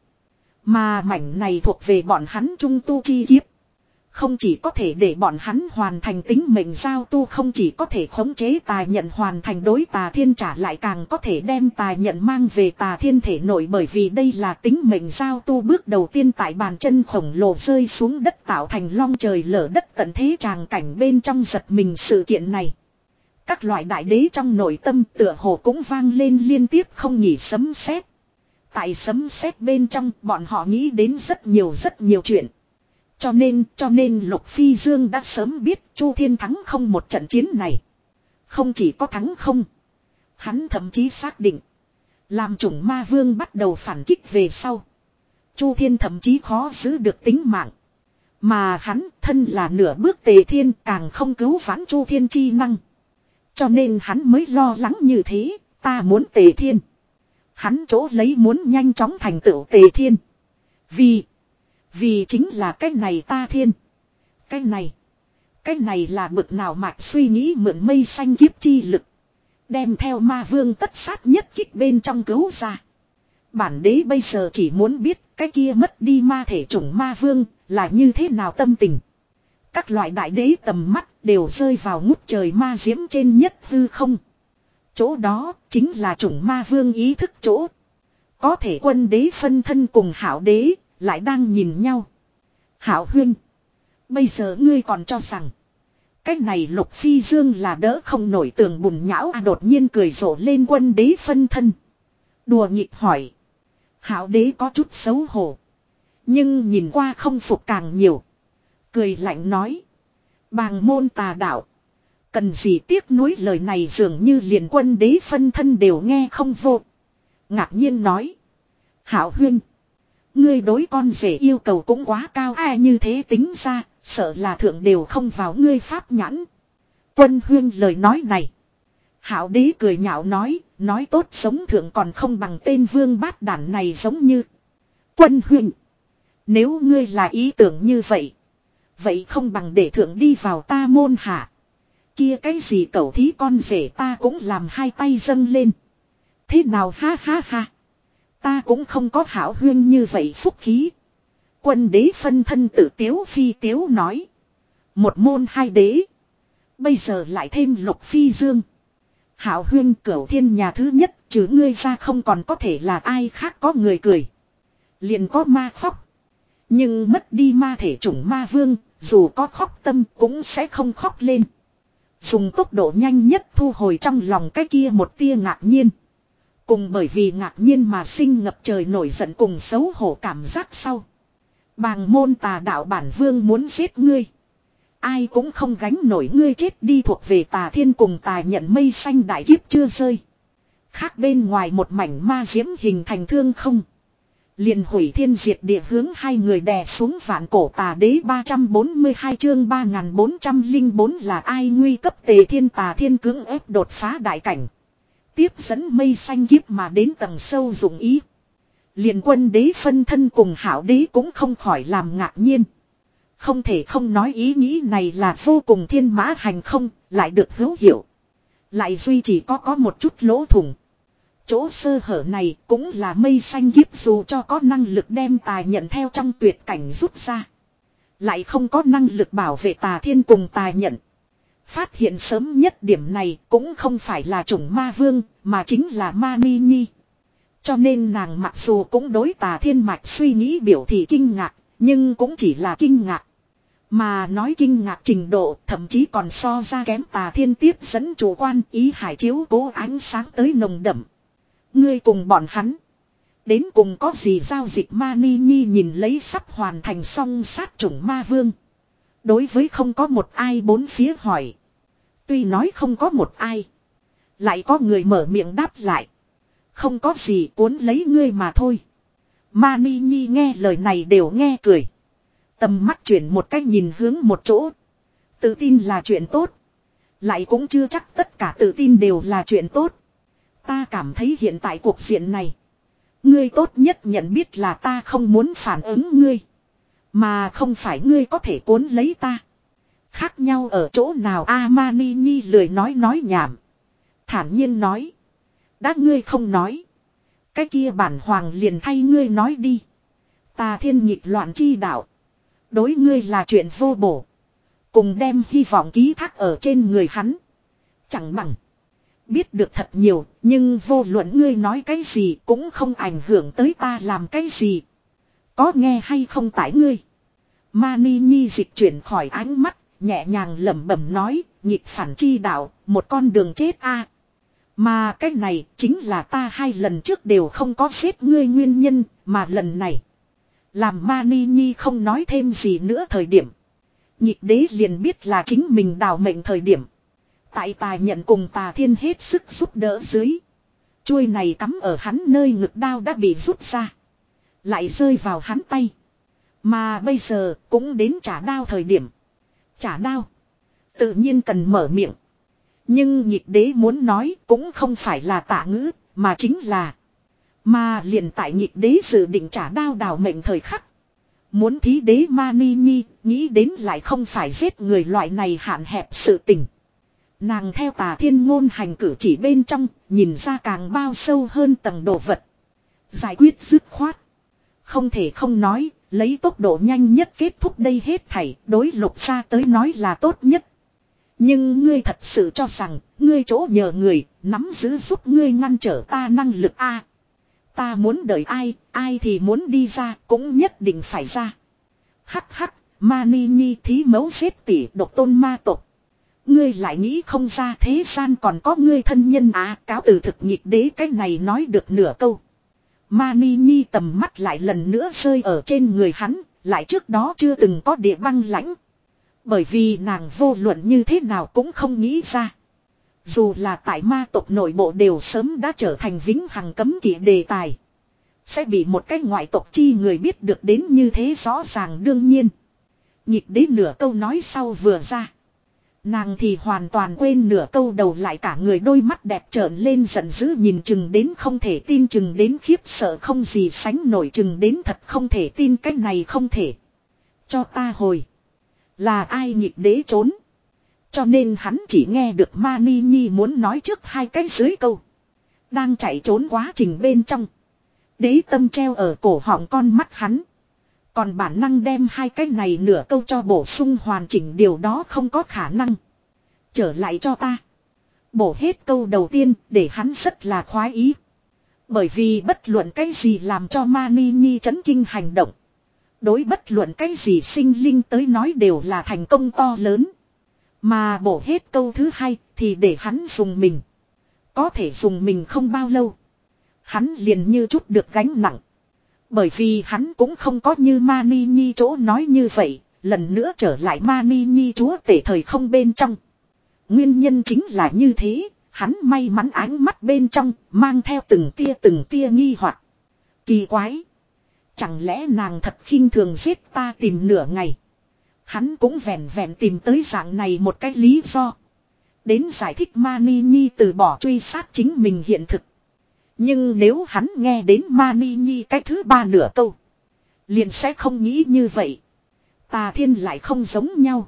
Mà mảnh này thuộc về bọn hắn trung tu chi kiếp. Không chỉ có thể để bọn hắn hoàn thành tính mệnh giao tu, không chỉ có thể khống chế tà nhận hoàn thành đối tà thiên trả lại, càng có thể đem tà nhận mang về tà thiên thể nội, bởi vì đây là tính mệnh giao tu bước đầu tiên tại bàn chân khổng lồ rơi xuống đất tạo thành long trời lở đất tận thế tràng cảnh bên trong giật mình sự kiện này. Các loại đại đế trong nội tâm tựa hồ cũng vang lên liên tiếp không nghỉ sấm sét. Tại sấm sét bên trong bọn họ nghĩ đến rất nhiều rất nhiều chuyện. Cho nên, cho nên Lục Phi Dương đã sớm biết Chu Thiên thắng không một trận chiến này. Không chỉ có thắng không. Hắn thậm chí xác định. Làm chủng ma vương bắt đầu phản kích về sau. Chu Thiên thậm chí khó giữ được tính mạng. Mà hắn thân là nửa bước Tề Thiên càng không cứu vãn Chu Thiên chi năng. Cho nên hắn mới lo lắng như thế. Ta muốn Tề Thiên. Hắn chỗ lấy muốn nhanh chóng thành tựu Tề Thiên. Vì. Vì chính là cái này ta thiên. Cái này. Cái này là bực nào mạch suy nghĩ mượn mây xanh kiếp chi lực. Đem theo ma vương tất sát nhất kích bên trong cứu ra. Bản đế bây giờ chỉ muốn biết cái kia mất đi ma thể chủng ma vương là như thế nào tâm tình. Các loại đại đế tầm mắt đều rơi vào ngút trời ma diễm trên nhất hư không. Chỗ đó chính là chủng ma vương ý thức chỗ. Có thể quân đế phân thân cùng hảo đế lại đang nhìn nhau. Hảo huynh. Bây giờ ngươi còn cho rằng. Cái này Lục Phi Dương là đỡ không nổi tường bùn nhão à, đột nhiên cười rộ lên quân đế phân thân. Đùa nghịch hỏi. Hảo đế có chút xấu hổ. Nhưng nhìn qua không phục càng nhiều. Cười lạnh nói. Bàng môn tà đạo. Cần gì tiếc nuối lời này dường như liền quân đế phân thân đều nghe không vô. Ngạc nhiên nói. Hảo huynh. Ngươi đối con rể yêu cầu cũng quá cao ai như thế tính ra. Sợ là thượng đều không vào ngươi pháp nhãn. Quân huynh lời nói này. Hảo đế cười nhạo nói. Nói tốt sống thượng còn không bằng tên vương bát đản này giống như. Quân huynh. Nếu ngươi là ý tưởng như vậy. Vậy không bằng để thượng đi vào ta môn hạ. Kia cái gì cẩu thí con rể ta cũng làm hai tay dâng lên. Thế nào ha ha ha. Ta cũng không có hảo huyên như vậy phúc khí. Quân đế phân thân tự tiếu phi tiếu nói. Một môn hai đế. Bây giờ lại thêm Lục Phi Dương. Hảo huyên cửu thiên nhà thứ nhất chứ ngươi ra không còn có thể là ai khác có người cười. Liền có ma khóc. Nhưng mất đi ma thể chủng ma vương. Dù có khóc tâm cũng sẽ không khóc lên. Dùng tốc độ nhanh nhất thu hồi trong lòng cái kia một tia ngạc nhiên. Cùng bởi vì ngạc nhiên mà sinh ngập trời nổi giận cùng xấu hổ cảm giác sau. Bàng môn tà đạo bản vương muốn giết ngươi. Ai cũng không gánh nổi ngươi chết đi thuộc về tà thiên cùng tà nhận mây xanh đại kiếp chưa rơi. Khác bên ngoài một mảnh ma diễm hình thành thương không. Liền hủy thiên diệt địa hướng hai người đè xuống vạn cổ tà đế ba trăm bốn mươi hai chương ba nghìn bốn trăm lẻ bốn là ai nguy cấp Tề Thiên tà thiên cưỡng ép đột phá đại cảnh. Tiếp dẫn mây xanh kiếp mà đến tầng sâu dụng ý. Liền quân đế phân thân cùng hảo đế cũng không khỏi làm ngạc nhiên. Không thể không nói ý nghĩ này là vô cùng thiên mã hành không, lại được hữu hiệu. Lại duy chỉ có có một chút lỗ thủng. Chỗ sơ hở này cũng là mây xanh kiếp dù cho có năng lực đem tài nhận theo trong tuyệt cảnh rút ra. Lại không có năng lực bảo vệ tà thiên cùng tài nhận. Phát hiện sớm nhất điểm này cũng không phải là chủng ma vương mà chính là ma ni nhi. Cho nên nàng mặc dù cũng đối tà thiên mạch suy nghĩ biểu thị kinh ngạc, nhưng cũng chỉ là kinh ngạc. Mà nói kinh ngạc trình độ thậm chí còn so ra kém tà thiên tiếp dẫn chủ quan ý hải chiếu cố ánh sáng tới nồng đậm. Ngươi cùng bọn hắn. Đến cùng có gì giao dịch ma ni nhi nhìn lấy sắp hoàn thành xong sát chủng ma vương. Đối với không có một ai bốn phía hỏi. Tuy nói không có một ai. Lại có người mở miệng đáp lại. Không có gì cuốn lấy ngươi mà thôi. Ma ni nhi nghe lời này đều nghe cười. Tầm mắt chuyển một cách nhìn hướng một chỗ. Tự tin là chuyện tốt. Lại cũng chưa chắc tất cả tự tin đều là chuyện tốt. Ta cảm thấy hiện tại cuộc diện này. Ngươi tốt nhất nhận biết là ta không muốn phản ứng ngươi. Mà không phải ngươi có thể cuốn lấy ta. Khác nhau ở chỗ nào a Mani Nhi lười nói nói nhảm. Thản nhiên nói. Đã ngươi không nói. Cái kia bản hoàng liền thay ngươi nói đi. Ta thiên nhịp loạn chi đạo. Đối ngươi là chuyện vô bổ. Cùng đem hy vọng ký thác ở trên người hắn. Chẳng bằng. Biết được thật nhiều, nhưng vô luận ngươi nói cái gì cũng không ảnh hưởng tới ta làm cái gì. Có nghe hay không tại ngươi? Mani Nhi dịch chuyển khỏi ánh mắt, nhẹ nhàng lẩm bẩm nói, nghịch phản chi đạo, một con đường chết a. Mà cái này chính là ta hai lần trước đều không có giết ngươi nguyên nhân, mà lần này. Làm Mani Nhi không nói thêm gì nữa thời điểm. Nhịp đế liền biết là chính mình đào mệnh thời điểm. Tại Tà Nhận cùng Tà Thiên hết sức giúp đỡ dưới. Chuôi này cắm ở hắn nơi ngực đao đã bị rút ra. Lại rơi vào hắn tay. Mà bây giờ cũng đến trả đao thời điểm. Trả đao. Tự nhiên cần mở miệng. Nhưng nhịp đế muốn nói cũng không phải là Tạ Ngữ, mà chính là. Mà liền tại nhịp đế dự định trả đao đào mệnh thời khắc. Muốn thí đế Mani Nhi, nghĩ đến lại không phải giết người loại này hạn hẹp sự tình. Nàng theo Tà Thiên ngôn hành cử chỉ bên trong, nhìn ra càng bao sâu hơn tầng đồ vật. Giải quyết dứt khoát. Không thể không nói, lấy tốc độ nhanh nhất kết thúc đây hết thảy, đối Lục gia tới nói là tốt nhất. Nhưng ngươi thật sự cho rằng, ngươi chỗ nhờ người, nắm giữ giúp ngươi ngăn trở ta năng lực a? Ta muốn đợi ai, ai thì muốn đi ra, cũng nhất định phải ra. Hắc hắc, Mani Nhi thí mấu giết tỷ độc tôn ma tộc. Ngươi lại nghĩ không ra thế gian còn có ngươi thân nhân à, cáo từ thực nhịp đế cái này nói được nửa câu. Mani Nhi tầm mắt lại lần nữa rơi ở trên người hắn, lại trước đó chưa từng có địa băng lãnh. Bởi vì nàng vô luận như thế nào cũng không nghĩ ra. Dù là tại ma tộc nội bộ đều sớm đã trở thành vĩnh hằng cấm kỵ đề tài. Sẽ bị một cái ngoại tộc chi người biết được đến như thế rõ ràng đương nhiên. Nhịp đế nửa câu nói sau vừa ra. Nàng thì hoàn toàn quên nửa câu đầu lại cả người đôi mắt đẹp trợn lên giận dữ nhìn chừng đến không thể tin chừng đến khiếp sợ không gì sánh nổi chừng đến thật không thể tin cái này không thể. Cho ta hồi. Là ai nhịp đế trốn. Cho nên hắn chỉ nghe được Mani Nhi muốn nói trước hai cái dưới câu. Đang chạy trốn quá trình bên trong. Đế tâm treo ở cổ họng con mắt hắn. Còn bản năng đem hai cái này nửa câu cho bổ sung hoàn chỉnh điều đó không có khả năng. Trở lại cho ta. Bổ hết câu đầu tiên để hắn rất là khoái ý. Bởi vì bất luận cái gì làm cho Mani Nhi chấn kinh hành động. Đối bất luận cái gì sinh linh tới nói đều là thành công to lớn. Mà bổ hết câu thứ hai thì để hắn dùng mình. Có thể dùng mình không bao lâu. Hắn liền như chút được gánh nặng. Bởi vì hắn cũng không có như Mani Nhi chỗ nói như vậy. Lần nữa trở lại Mani Nhi chúa tể thời không bên trong. Nguyên nhân chính là như thế. Hắn may mắn ánh mắt bên trong mang theo từng tia từng tia nghi hoặc. Kỳ quái. Chẳng lẽ nàng thật khinh thường giết ta tìm nửa ngày. Hắn cũng vẹn vẹn tìm tới dạng này một cái lý do. Đến giải thích Mani Nhi từ bỏ truy sát chính mình hiện thực. Nhưng nếu hắn nghe đến Mani Nhi cái thứ ba nửa câu. Liền sẽ không nghĩ như vậy. Tà Thiên lại không giống nhau.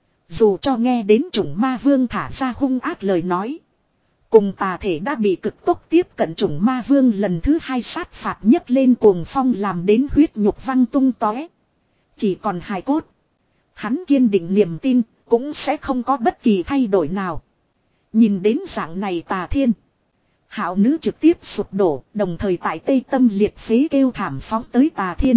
Dù cho nghe đến chủng ma vương thả ra hung ác lời nói. Cùng tà thể đã bị cực tốc tiếp cận chủng ma vương lần thứ hai sát phạt nhấc lên cuồng phong làm đến huyết nhục văng tung tóe. Chỉ còn hài cốt. Hắn kiên định niềm tin cũng sẽ không có bất kỳ thay đổi nào. Nhìn đến dạng này Tà Thiên. Hạo nữ trực tiếp sụp đổ đồng thời tại tây tâm liệt phế kêu thảm phóng tới Tà Thiên.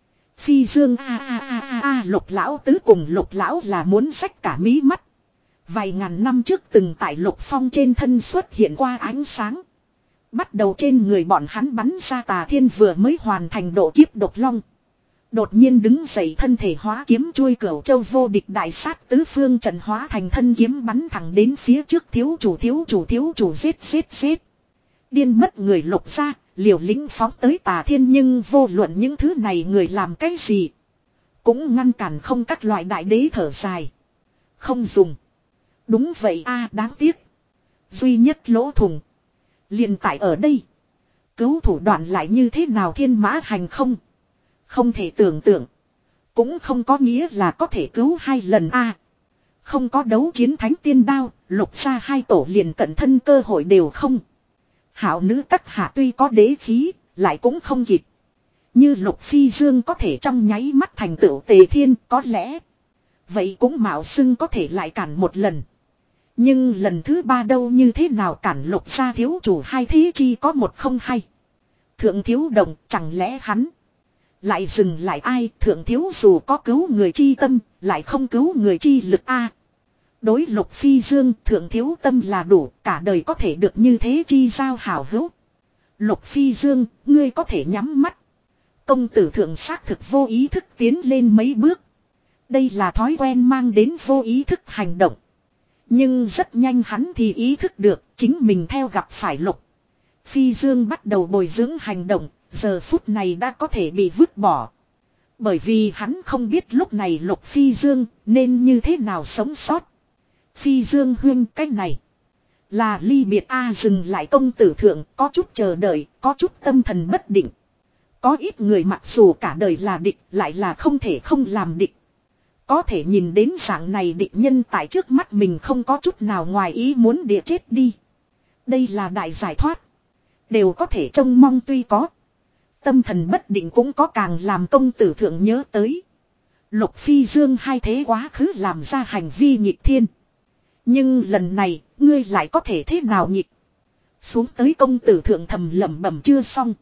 Phi dương a a a a a Lục lão tứ cùng Lục lão là muốn xách cả mí mắt. Vài ngàn năm trước từng tại Lục Phong trên thân xuất hiện qua ánh sáng. Bắt đầu trên người bọn hắn bắn ra Tà Thiên vừa mới hoàn thành độ kiếp độc long. Đột nhiên đứng dậy thân thể hóa kiếm chuôi cửu châu vô địch đại sát tứ phương trận hóa thành thân kiếm bắn thẳng đến phía trước thiếu chủ thiếu chủ thiếu chủ giết giết giết. Điên mất người Lục ra, liều lĩnh phóng tới Tà Thiên nhưng vô luận những thứ này người làm cái gì. Cũng ngăn cản không các loại đại đế thở dài. Không dùng. Đúng vậy a đáng tiếc. Duy nhất lỗ thủng. Liền tại ở đây. Cứu thủ đoạn lại như thế nào thiên mã hành không. Không thể tưởng tượng. Cũng không có nghĩa là có thể cứu hai lần a. Không có đấu chiến thánh tiên đao, Lục ra hai tổ liền cận thân cơ hội đều không. Hảo nữ các hạ tuy có đế khí, lại cũng không kịp. Như Lục Phi Dương có thể trong nháy mắt thành tựu Tề Thiên có lẽ. Vậy cũng mạo xưng có thể lại cản một lần. Nhưng lần thứ ba đâu như thế nào cản Lục gia thiếu chủ hai thế chi có một không hay. Thượng thiếu đồng chẳng lẽ hắn. Lại dừng lại ai thượng thiếu dù có cứu người chi tâm, lại không cứu người chi lực a. Đối Lục Phi Dương thượng thiếu tâm là đủ, cả đời có thể được như thế chi giao hảo hữu. Lục Phi Dương, ngươi có thể nhắm mắt. Công tử thượng xác thực vô ý thức tiến lên mấy bước. Đây là thói quen mang đến vô ý thức hành động. Nhưng rất nhanh hắn thì ý thức được chính mình theo gặp phải Lục Phi Dương bắt đầu bồi dưỡng hành động, giờ phút này đã có thể bị vứt bỏ. Bởi vì hắn không biết lúc này Lục Phi Dương nên như thế nào sống sót. Phi Dương huyên, cái này là ly biệt a. Dừng lại công tử thượng, có chút chờ đợi, có chút tâm thần bất định. Có ít người mặc dù cả đời là địch, lại là không thể không làm địch. Có thể nhìn đến dạng này địch nhân tại trước mắt mình không có chút nào ngoài ý muốn địa chết đi. Đây là đại giải thoát. Đều có thể trông mong tuy có. Tâm thần bất định cũng có càng làm công tử thượng nhớ tới. Lục Phi Dương hai thế quá khứ làm ra hành vi nghịch thiên. Nhưng lần này, ngươi lại có thể thế nào nghịch? Xuống tới công tử thượng thầm lẩm bẩm chưa xong.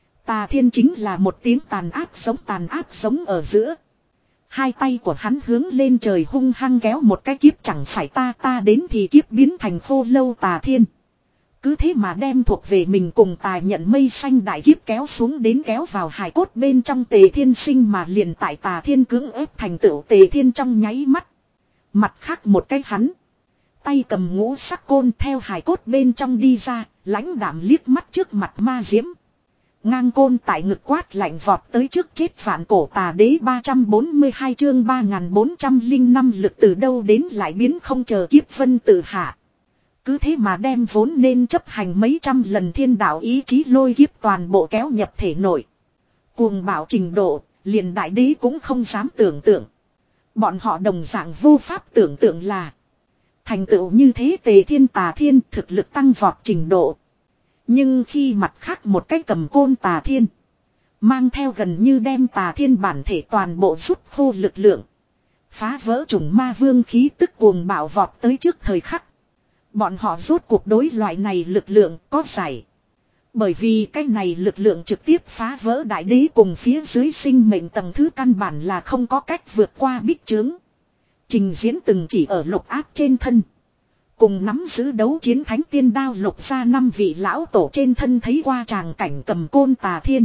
Tà Thiên chính là một tiếng tàn ác giống tàn ác giống ở giữa. Hai tay của hắn hướng lên trời hung hăng kéo một cái kiếp, chẳng phải ta ta đến thì kiếp biến thành khô lâu Tà Thiên. Cứ thế mà đem thuộc về mình cùng Tà Nhận mây xanh đại kiếp kéo xuống đến kéo vào hài cốt bên trong Tề Thiên sinh mà liền tại Tà Thiên cưỡng ép thành tựu Tề Thiên trong nháy mắt. Mặt khác một cái hắn. Tay cầm ngũ sắc côn theo hài cốt bên trong đi ra, lãnh đạm liếc mắt trước mặt ma diễm. Ngang côn tại ngực quát lạnh vọt tới trước chết vạn cổ tà đế. Ba trăm bốn mươi hai chương ba nghìn bốn trăm lẻ năm lực từ đâu đến lại biến không chờ kiếp vân tự hạ. Cứ thế mà đem vốn nên chấp hành mấy trăm lần thiên đạo ý chí lôi kiếp toàn bộ kéo nhập thể nội. Cuồng bạo trình độ, liền đại đế cũng không dám tưởng tượng. Bọn họ đồng dạng vô pháp tưởng tượng là thành tựu như thế Tề Thiên Tà Thiên thực lực tăng vọt trình độ. Nhưng khi mặt khác một cái cầm côn Tà Thiên mang theo gần như đem Tà Thiên bản thể toàn bộ rút khô lực lượng, phá vỡ chủng ma vương khí tức cuồng bạo vọt tới trước thời khắc. Bọn họ rốt cuộc đối loại này lực lượng có giải. Bởi vì cái này lực lượng trực tiếp phá vỡ đại đế cùng phía dưới sinh mệnh tầng thứ căn bản là không có cách vượt qua bích chướng. Trình diễn từng chỉ ở Lục Áp trên thân. Cùng nắm giữ đấu chiến thánh tiên đao Lục ra năm vị lão tổ trên thân thấy qua tràng cảnh cầm côn Tà Thiên.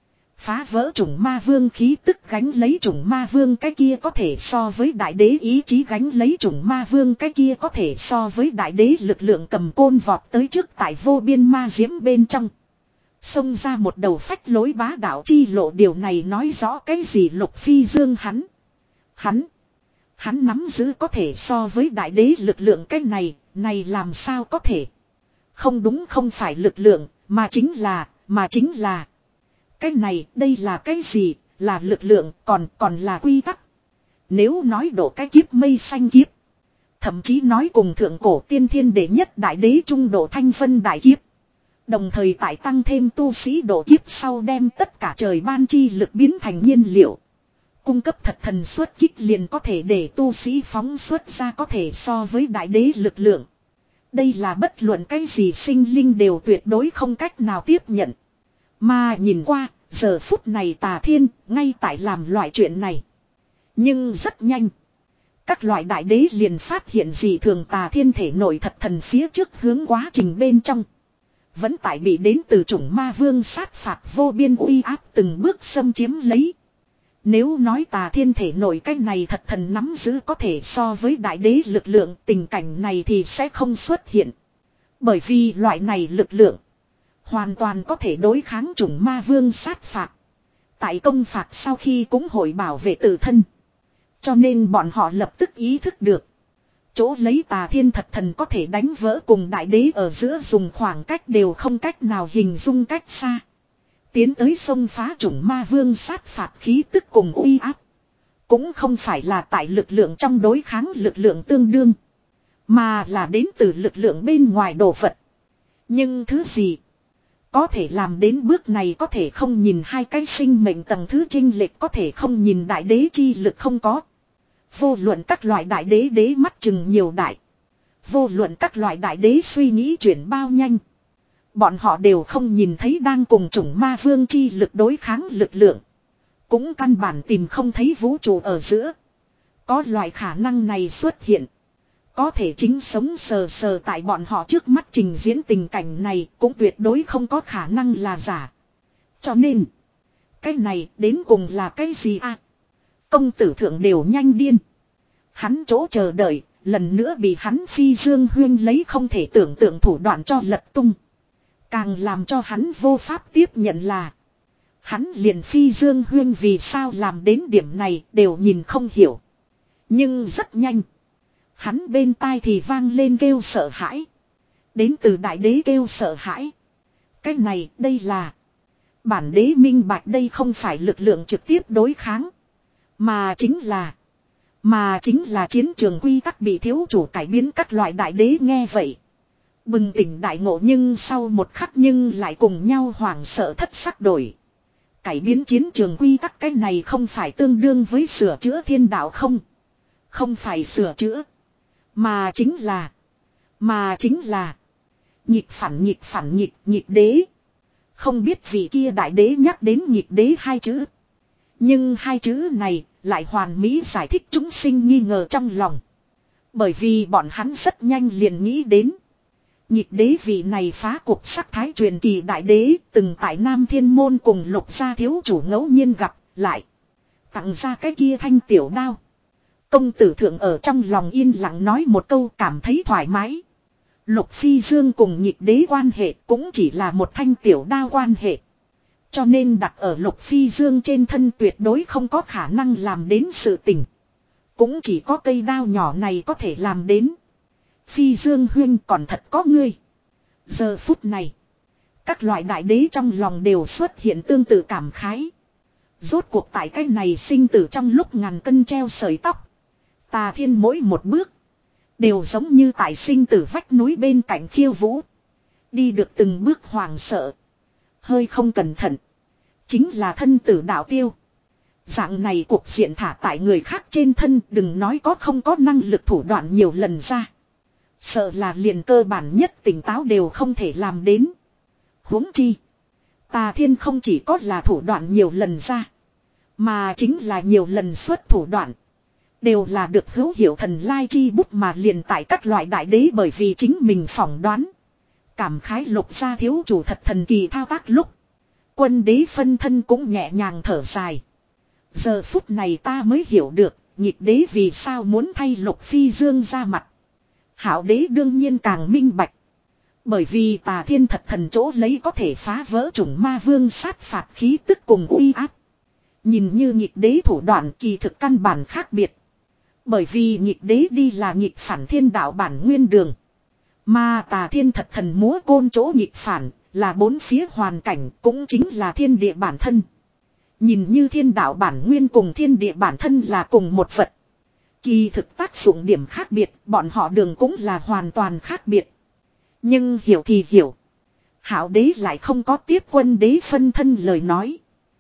Phá vỡ chủng ma vương khí tức gánh lấy chủng ma vương cái kia có thể so với đại đế ý chí gánh lấy chủng ma vương cái kia có thể so với đại đế lực lượng cầm côn vọt tới trước tại vô biên ma diễm bên trong. Xông ra một đầu phách lối bá đạo chi lộ, điều này nói rõ cái gì? Lục Phi Dương hắn. Hắn. Hắn nắm giữ có thể so với đại đế lực lượng, cái này, này làm sao có thể? Không đúng, không phải lực lượng, mà chính là, mà chính là. Cái này, đây là cái gì? Là lực lượng, còn, còn là quy tắc. Nếu nói độ cái kiếp mây xanh kiếp. Thậm chí nói cùng thượng cổ tiên thiên đệ nhất đại đế trung độ thanh vân đại kiếp. Đồng thời tại tăng thêm tu sĩ độ kiếp sau đem tất cả trời ban chi lực biến thành nhiên liệu. Cung cấp thật thần xuất kích liền có thể để tu sĩ phóng xuất ra có thể so với đại đế lực lượng. Đây là bất luận cái gì sinh linh đều tuyệt đối không cách nào tiếp nhận. Mà nhìn qua, giờ phút này Tà Thiên ngay tại làm loại chuyện này. Nhưng rất nhanh. Các loại đại đế liền phát hiện gì thường Tà Thiên thể nội thật thần phía trước hướng quá trình bên trong. Vẫn tại bị đến từ chủng ma vương sát phạt vô biên uy áp từng bước xâm chiếm lấy. Nếu nói Tà Thiên thể nội cái này thật thần nắm giữ có thể so với đại đế lực lượng, tình cảnh này thì sẽ không xuất hiện. Bởi vì loại này lực lượng hoàn toàn có thể đối kháng chủng ma vương sát phạt. Tại công phạt sau khi cũng hội bảo vệ tự thân. Cho nên bọn họ lập tức ý thức được. Chỗ lấy Tà Thiên thật thần có thể đánh vỡ cùng đại đế ở giữa dùng khoảng cách đều không cách nào hình dung cách xa. Tiến tới xông phá chủng ma vương sát phạt khí tức cùng uy áp. Cũng không phải là tại lực lượng trong đối kháng lực lượng tương đương. Mà là đến từ lực lượng bên ngoài đồ vật. Nhưng thứ gì có thể làm đến bước này, có thể không nhìn hai cái sinh mệnh tầng thứ chênh lệch, có thể không nhìn đại đế chi lực không có. Vô luận các loại đại đế đế mắt chừng nhiều đại. Vô luận các loại đại đế suy nghĩ chuyển bao nhanh. Bọn họ đều không nhìn thấy đang cùng chủng ma vương chi lực đối kháng lực lượng. Cũng căn bản tìm không thấy vũ trụ ở giữa có loại khả năng này xuất hiện. Có thể chính sống sờ sờ tại bọn họ trước mắt trình diễn tình cảnh này cũng tuyệt đối không có khả năng là giả. Cho nên, cái này đến cùng là cái gì à? Công tử thượng đều nhanh điên. Hắn chỗ chờ đợi, lần nữa bị hắn Phi Dương Huyên lấy không thể tưởng tượng thủ đoạn cho lật tung. Càng làm cho hắn vô pháp tiếp nhận là hắn liền Phi Dương Huyên vì sao làm đến điểm này đều nhìn không hiểu. Nhưng rất nhanh, hắn bên tai thì vang lên kêu sợ hãi. Đến từ đại đế kêu sợ hãi. Cái này đây là bản đế minh bạch, đây không phải lực lượng trực tiếp đối kháng, Mà chính là Mà chính là chiến trường quy tắc bị thiếu chủ cải biến. Các loại đại đế nghe vậy bừng tỉnh đại ngộ, nhưng sau một khắc nhưng lại cùng nhau hoảng sợ thất sắc đổi. Cải biến chiến trường quy tắc, cái này không phải tương đương với sửa chữa thiên đạo không? Không phải sửa chữa, Mà chính là Mà chính là Nhịp phản nhịp phản nhịp nhịp đế. Không biết vị kia đại đế nhắc đến nhịp đế hai chữ, nhưng hai chữ này lại hoàn mỹ giải thích chúng sinh nghi ngờ trong lòng. Bởi vì bọn hắn rất nhanh liền nghĩ đến nhịp đế vị này phá cuộc sắc thái truyền kỳ đại đế từng tại Nam Thiên Môn cùng Lục gia thiếu chủ ngẫu nhiên gặp lại, tặng ra cái kia thanh tiểu đao. Công tử thượng ở trong lòng yên lặng nói một câu, cảm thấy thoải mái. Lục Phi Dương cùng nhịp đế quan hệ cũng chỉ là một thanh tiểu đao quan hệ. Cho nên đặt ở Lục Phi Dương trên thân tuyệt đối không có khả năng làm đến sự tình. Cũng chỉ có cây đao nhỏ này có thể làm đến. Phi Dương Huyên, còn thật có ngươi. Giờ phút này, các loại đại đế trong lòng đều xuất hiện tương tự cảm khái. Rốt cuộc tại cái này sinh tử trong lúc ngàn cân treo sợi tóc, Tà Thiên mỗi một bước đều giống như tại sinh tử vách núi bên cạnh khiêu vũ. Đi được từng bước hoàng sợ, hơi không cẩn thận chính là thân tử đạo tiêu. Dạng này cuộc diện thả tại người khác trên thân, đừng nói có không có năng lực thủ đoạn nhiều lần ra, sợ là liền cơ bản nhất tỉnh táo đều không thể làm đến. Huống chi, Tà Thiên không chỉ có là thủ đoạn nhiều lần ra, mà chính là nhiều lần xuất thủ đoạn đều là được hữu hiệu thần lai chi bút. Mà liền tại các loại đại đế bởi vì chính mình phỏng đoán, cảm khái Lục gia thiếu chủ thật thần kỳ thao tác lúc, Quân đế phân thân cũng nhẹ nhàng thở dài. Giờ phút này ta mới hiểu được nhịp đế vì sao muốn thay Lục Phi Dương ra mặt. Hảo đế đương nhiên càng minh bạch. Bởi vì Tà Thiên thật thần chỗ lấy có thể phá vỡ chủng ma vương sát phạt khí tức cùng uy áp. Nhìn như nhịp đế thủ đoạn kỳ thực căn bản khác biệt. Bởi vì nhịp đế đi là nhịp phản thiên đạo bản nguyên đường, mà Tà Thiên thật thần múa côn chỗ nhịp phản là bốn phía hoàn cảnh, cũng chính là thiên địa bản thân. Nhìn như thiên đạo bản nguyên cùng thiên địa bản thân là cùng một vật, kỳ thực tác dụng điểm khác biệt, bọn họ đường cũng là hoàn toàn khác biệt. Nhưng hiểu thì hiểu, Hảo đế lại không có tiếp Quân đế phân thân lời nói,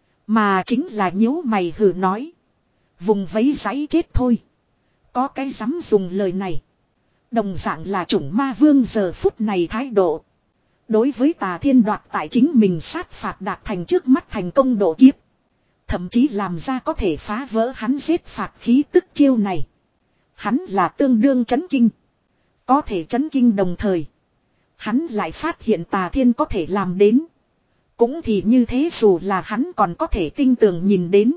mà chính là nhíu mày hừ nói. Vùng vấy giấy chết thôi. Có cái dám dùng lời này. Đồng dạng là chủng ma vương giờ phút này thái độ. Đối với Tà Thiên đoạt tại chính mình sát phạt đạt thành trước mắt thành công độ kiếp, thậm chí làm ra có thể phá vỡ hắn giết phạt khí tức chiêu này, hắn là tương đương chấn kinh. Có thể chấn kinh đồng thời, hắn lại phát hiện Tà Thiên có thể làm đến. Cũng thì như thế, dù là hắn còn có thể tinh tường nhìn đến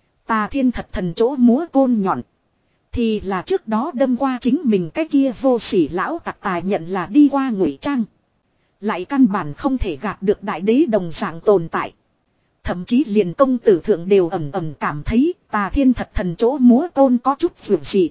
Tà Thiên thật thần chỗ múa côn nhọn, thì là trước đó đâm qua chính mình cái kia vô sỉ lão tặc tài nhận là đi qua ngụy trang, lại căn bản không thể gạt được đại đế đồng dạng tồn tại. Thậm chí liền công tử thượng đều ẩm ẩm cảm thấy Tà Thiên thật thần chỗ múa côn có chút vượt dị.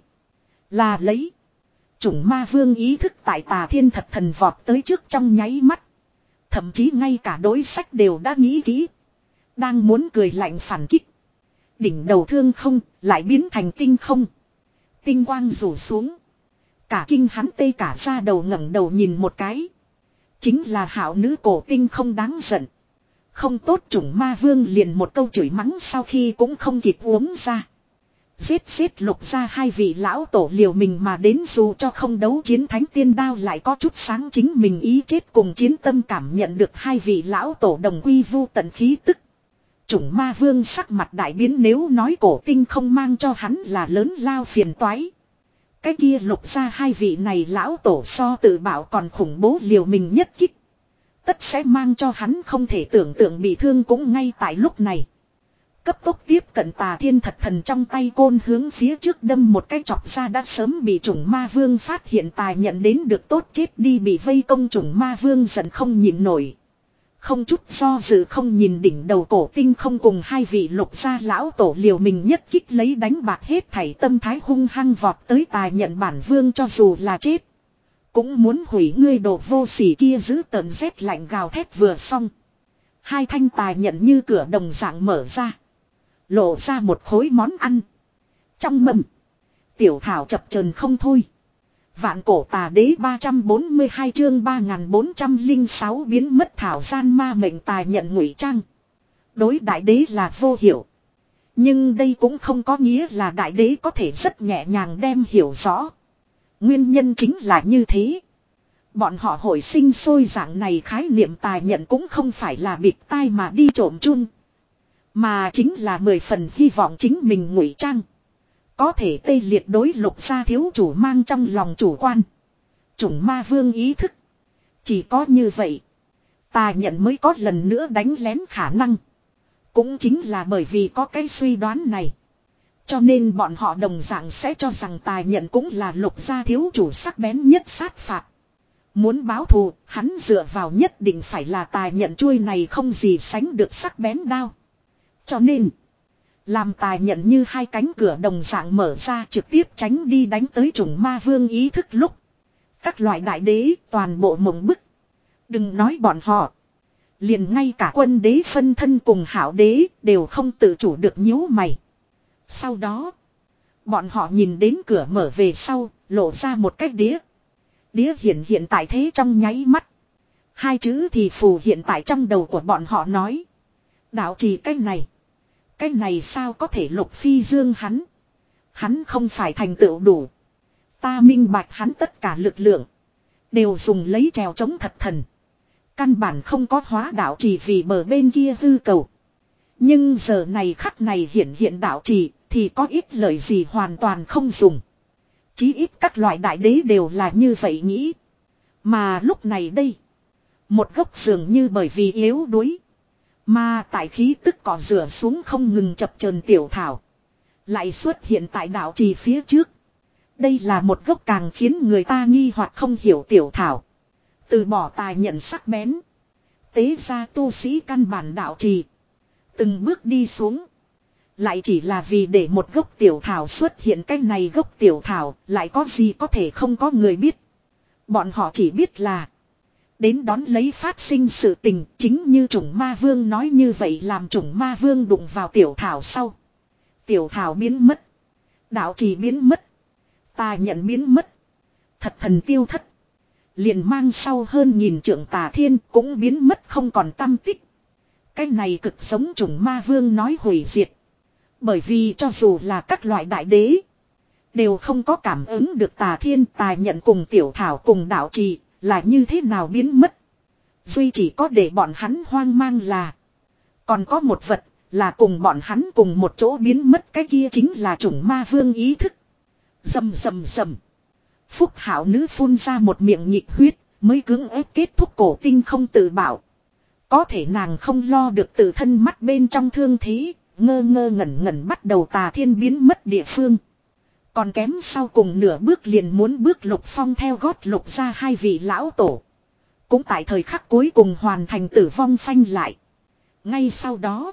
Là lấy chủng ma vương ý thức tại Tà Thiên thật thần vọt tới trước trong nháy mắt, thậm chí ngay cả đối sách đều đã nghĩ kỹ, đang muốn cười lạnh phản kích. Đỉnh đầu thương không lại biến thành tinh không, tinh quang rủ xuống, cả kinh hắn tê cả ra đầu, ngẩng đầu nhìn một cái, chính là Hạo nữ cổ tinh không đáng giận. Không tốt, chủng ma vương liền một câu chửi mắng sau khi cũng không kịp uống ra. Giết giết Lục gia hai vị lão tổ liều mình mà đến, dù cho không đấu chiến thánh tiên đao lại có chút sáng chính mình ý chết cùng chiến tâm, cảm nhận được hai vị lão tổ đồng quy vu tận khí tức. Chủng ma vương sắc mặt đại biến, nếu nói cổ tinh không mang cho hắn là lớn lao phiền toái, Cái kia lục ra hai vị này lão tổ so tự bảo còn khủng bố liều mình nhất kích. Tất sẽ mang cho hắn không thể tưởng tượng bị thương cũng ngay tại lúc này. Cấp tốc tiếp cận Tà Thiên thật thần trong tay côn hướng phía trước đâm một cái chọc ra đã sớm bị chủng ma vương phát hiện tài nhận đến được tốt chết đi bị vây công chủng ma vương giận không nhịn nổi. Không chút do dự không nhìn đỉnh đầu cổ tinh không cùng hai vị lục gia lão tổ liều mình nhất kích lấy đánh bạc hết thảy tâm thái hung hăng vọt tới tài nhận bản vương cho dù là chết. Cũng muốn hủy ngươi đồ vô sỉ kia giữ tợn rét lạnh gào thét vừa xong. Hai thanh tài nhận như cửa đồng dạng mở ra. Lộ ra một khối món ăn. Trong mâm. Tiểu thảo chập chờn không thôi. Vạn cổ tà đế ba trăm bốn mươi hai chương ba nghìn bốn trăm lẻ sáu biến mất thảo gian ma mệnh tài nhận ngụy trang. Đối đại đế là vô hiệu. Nhưng đây cũng không có nghĩa là đại đế có thể rất nhẹ nhàng đem hiểu rõ. Nguyên nhân chính là như thế. Bọn họ hồi sinh sôi dạng này khái niệm tài nhận cũng không phải là bịt tai mà đi trộm chun. Mà chính là mười phần hy vọng chính mình ngụy trang. Có thể tê liệt đối lục gia thiếu chủ mang trong lòng chủ quan. Chủng ma vương ý thức. Chỉ có như vậy. Tà nhận mới có lần nữa đánh lén khả năng. Cũng chính là bởi vì có cái suy đoán này. Cho nên bọn họ đồng dạng sẽ cho rằng tà nhận cũng là lục gia thiếu chủ sắc bén nhất sát phạt. Muốn báo thù, hắn dựa vào nhất định phải là tà nhận chuôi này không gì sánh được sắc bén đao. Cho nên, làm tài nhận như hai cánh cửa đồng dạng mở ra trực tiếp tránh đi đánh tới chủng ma vương ý thức lúc. Các loại đại đế toàn bộ mộng bức. Đừng nói bọn họ. Liền ngay cả quân đế phân thân cùng hảo đế đều không tự chủ được nhíu mày. Sau đó, bọn họ nhìn đến cửa mở về sau, lộ ra một cái đĩa. Đĩa hiện hiện tại thế trong nháy mắt. Hai chữ thì phù hiện tại trong đầu của bọn họ nói. Đạo trì cái này. Cái này sao có thể lục phi dương hắn. Hắn không phải thành tựu đủ. Ta minh bạch hắn tất cả lực lượng. Đều dùng lấy trèo chống thật thần. Căn bản không có hóa đạo trì vì bờ bên kia hư cầu. Nhưng giờ này khắc này hiện hiện đạo trì thì có ít lời gì hoàn toàn không dùng. Chí ít các loại đại đế đều là như vậy nghĩ. Mà lúc này đây. Một gốc dường như bởi vì yếu đuối. Mà tại khí tức cỏ rửa xuống không ngừng chập chờn tiểu thảo. Lại xuất hiện tại đạo trì phía trước. Đây là một gốc càng khiến người ta nghi hoặc không hiểu tiểu thảo. Từ bỏ tài nhận sắc bén. Tế ra tu sĩ căn bản đạo trì. Từng bước đi xuống. Lại chỉ là vì để một gốc tiểu thảo xuất hiện. Cái này gốc tiểu thảo lại có gì có thể không có người biết. Bọn họ chỉ biết là. Đến đón lấy phát sinh sự tình chính như chủng ma vương nói như vậy làm chủng ma vương đụng vào tiểu thảo sau. Tiểu thảo biến mất. Đạo trì biến mất. Tà nhận biến mất. Thật thần tiêu thất. Liền mang sau hơn nghìn trượng Tà Thiên cũng biến mất không còn tăm tích. Cái này cực giống chủng ma vương nói hủy diệt. Bởi vì cho dù là các loại đại đế. Đều không có cảm ứng được Tà Thiên Tà nhận cùng tiểu thảo cùng đạo trì. Là như thế nào biến mất. Duy chỉ có để bọn hắn hoang mang là. Còn có một vật là cùng bọn hắn cùng một chỗ biến mất. Cái kia chính là chủng ma vương ý thức. Rầm rầm rầm. Phúc hảo nữ phun ra một miệng nhịp huyết. Mới cưỡng ép kết thúc cổ tinh không tự bảo. Có thể nàng không lo được tự thân mắt bên trong thương thế. Ngơ ngơ ngẩn ngẩn bắt đầu Tà Thiên biến mất địa phương. Còn kém sau cùng nửa bước liền muốn bước Lục Phong theo gót Lục ra hai vị lão tổ. Cũng tại thời khắc cuối cùng hoàn thành tử vong phanh lại. Ngay sau đó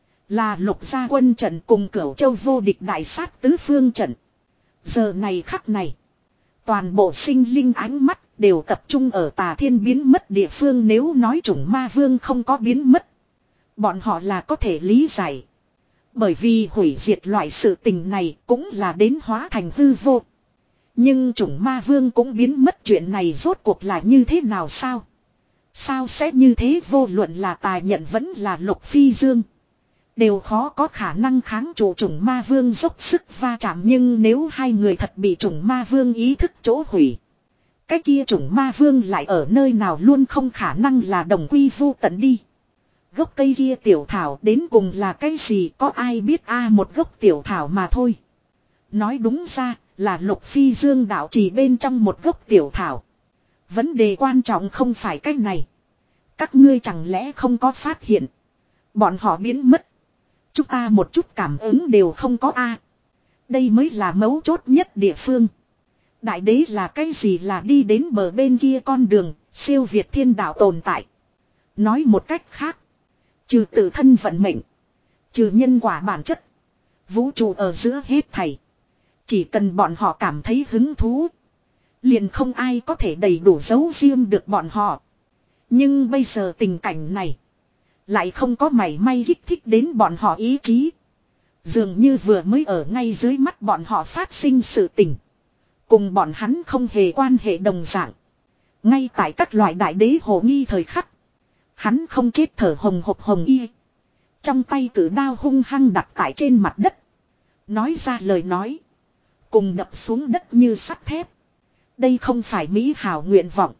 là Lục gia quân trận cùng Cửu Châu vô địch đại sát tứ phương trận. Giờ này khắc này. Toàn bộ sinh linh ánh mắt đều tập trung ở Tà Thiên biến mất địa phương nếu nói chủng ma vương không có biến mất. Bọn họ là có thể lý giải. Bởi vì hủy diệt loại sự tình này cũng là đến hóa thành hư vô. Nhưng chủng ma vương cũng biến mất chuyện này rốt cuộc là như thế nào sao? Sao sẽ như thế vô luận là Tà nhận vẫn là Lục Phi Dương. Đều khó có khả năng kháng trụ chủng ma vương dốc sức va chạm nhưng nếu hai người thật bị chủng ma vương ý thức chỗ hủy. Cái kia chủng ma vương lại ở nơi nào luôn không khả năng là đồng quy vô tận đi. Gốc cây kia tiểu thảo đến cùng là cái gì có ai biết a một gốc tiểu thảo mà thôi. Nói đúng ra Là Lục Phi Dương đạo trì bên trong một gốc tiểu thảo. Vấn đề quan trọng không phải cái này. Các ngươi chẳng lẽ không có phát hiện. Bọn họ biến mất. Chúng ta một chút cảm ứng đều không có a. Đây mới là mấu chốt nhất địa phương. Đại đế là cái gì, là đi đến bờ bên kia con đường, siêu việt thiên đạo tồn tại. Nói một cách khác. Trừ tự thân vận mệnh. Trừ nhân quả bản chất. Vũ trụ ở giữa hết thảy. Chỉ cần bọn họ cảm thấy hứng thú. Liền không ai có thể đầy đủ giấu riêng được bọn họ. Nhưng bây giờ tình cảnh này. Lại không có mảy may kích thích đến bọn họ ý chí. Dường như vừa mới ở ngay dưới mắt bọn họ phát sinh sự tình. Cùng bọn hắn không hề quan hệ đồng dạng. Ngay tại các loại đại đế hồ nghi thời khắc. Hắn không chết thở hồng hộc hồng y. Trong tay cử đao hung hăng đặt tại trên mặt đất. Nói ra lời nói. Cùng đập xuống đất như sắt thép. Đây không phải mỹ hảo nguyện vọng.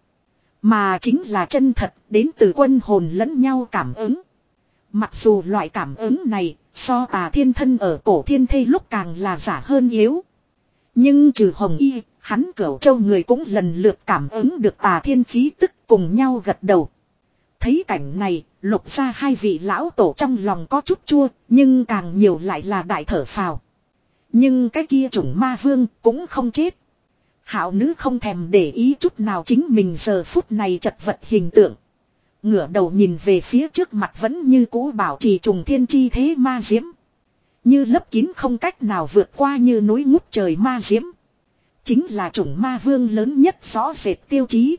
Mà chính là chân thật đến từ quân hồn lẫn nhau cảm ứng. Mặc dù loại cảm ứng này so tà thiên thân ở cổ thiên thê lúc càng là giả hơn yếu. Nhưng trừ hồng y, hắn cửu châu người cũng lần lượt cảm ứng được tà thiên khí tức cùng nhau gật đầu. Thấy cảnh này, Lục ra hai vị lão tổ trong lòng có chút chua, nhưng càng nhiều lại là đại thở phào. Nhưng cái kia chủng ma vương cũng không chết. Hạo nữ không thèm để ý chút nào chính mình giờ phút này chật vật hình tượng. Ngửa đầu nhìn về phía trước mặt vẫn như cũ bảo trì trùng thiên chi thế ma diễm. Như lấp kín không cách nào vượt qua như núi ngút trời ma diễm. Chính là chủng ma vương lớn nhất rõ rệt tiêu chí.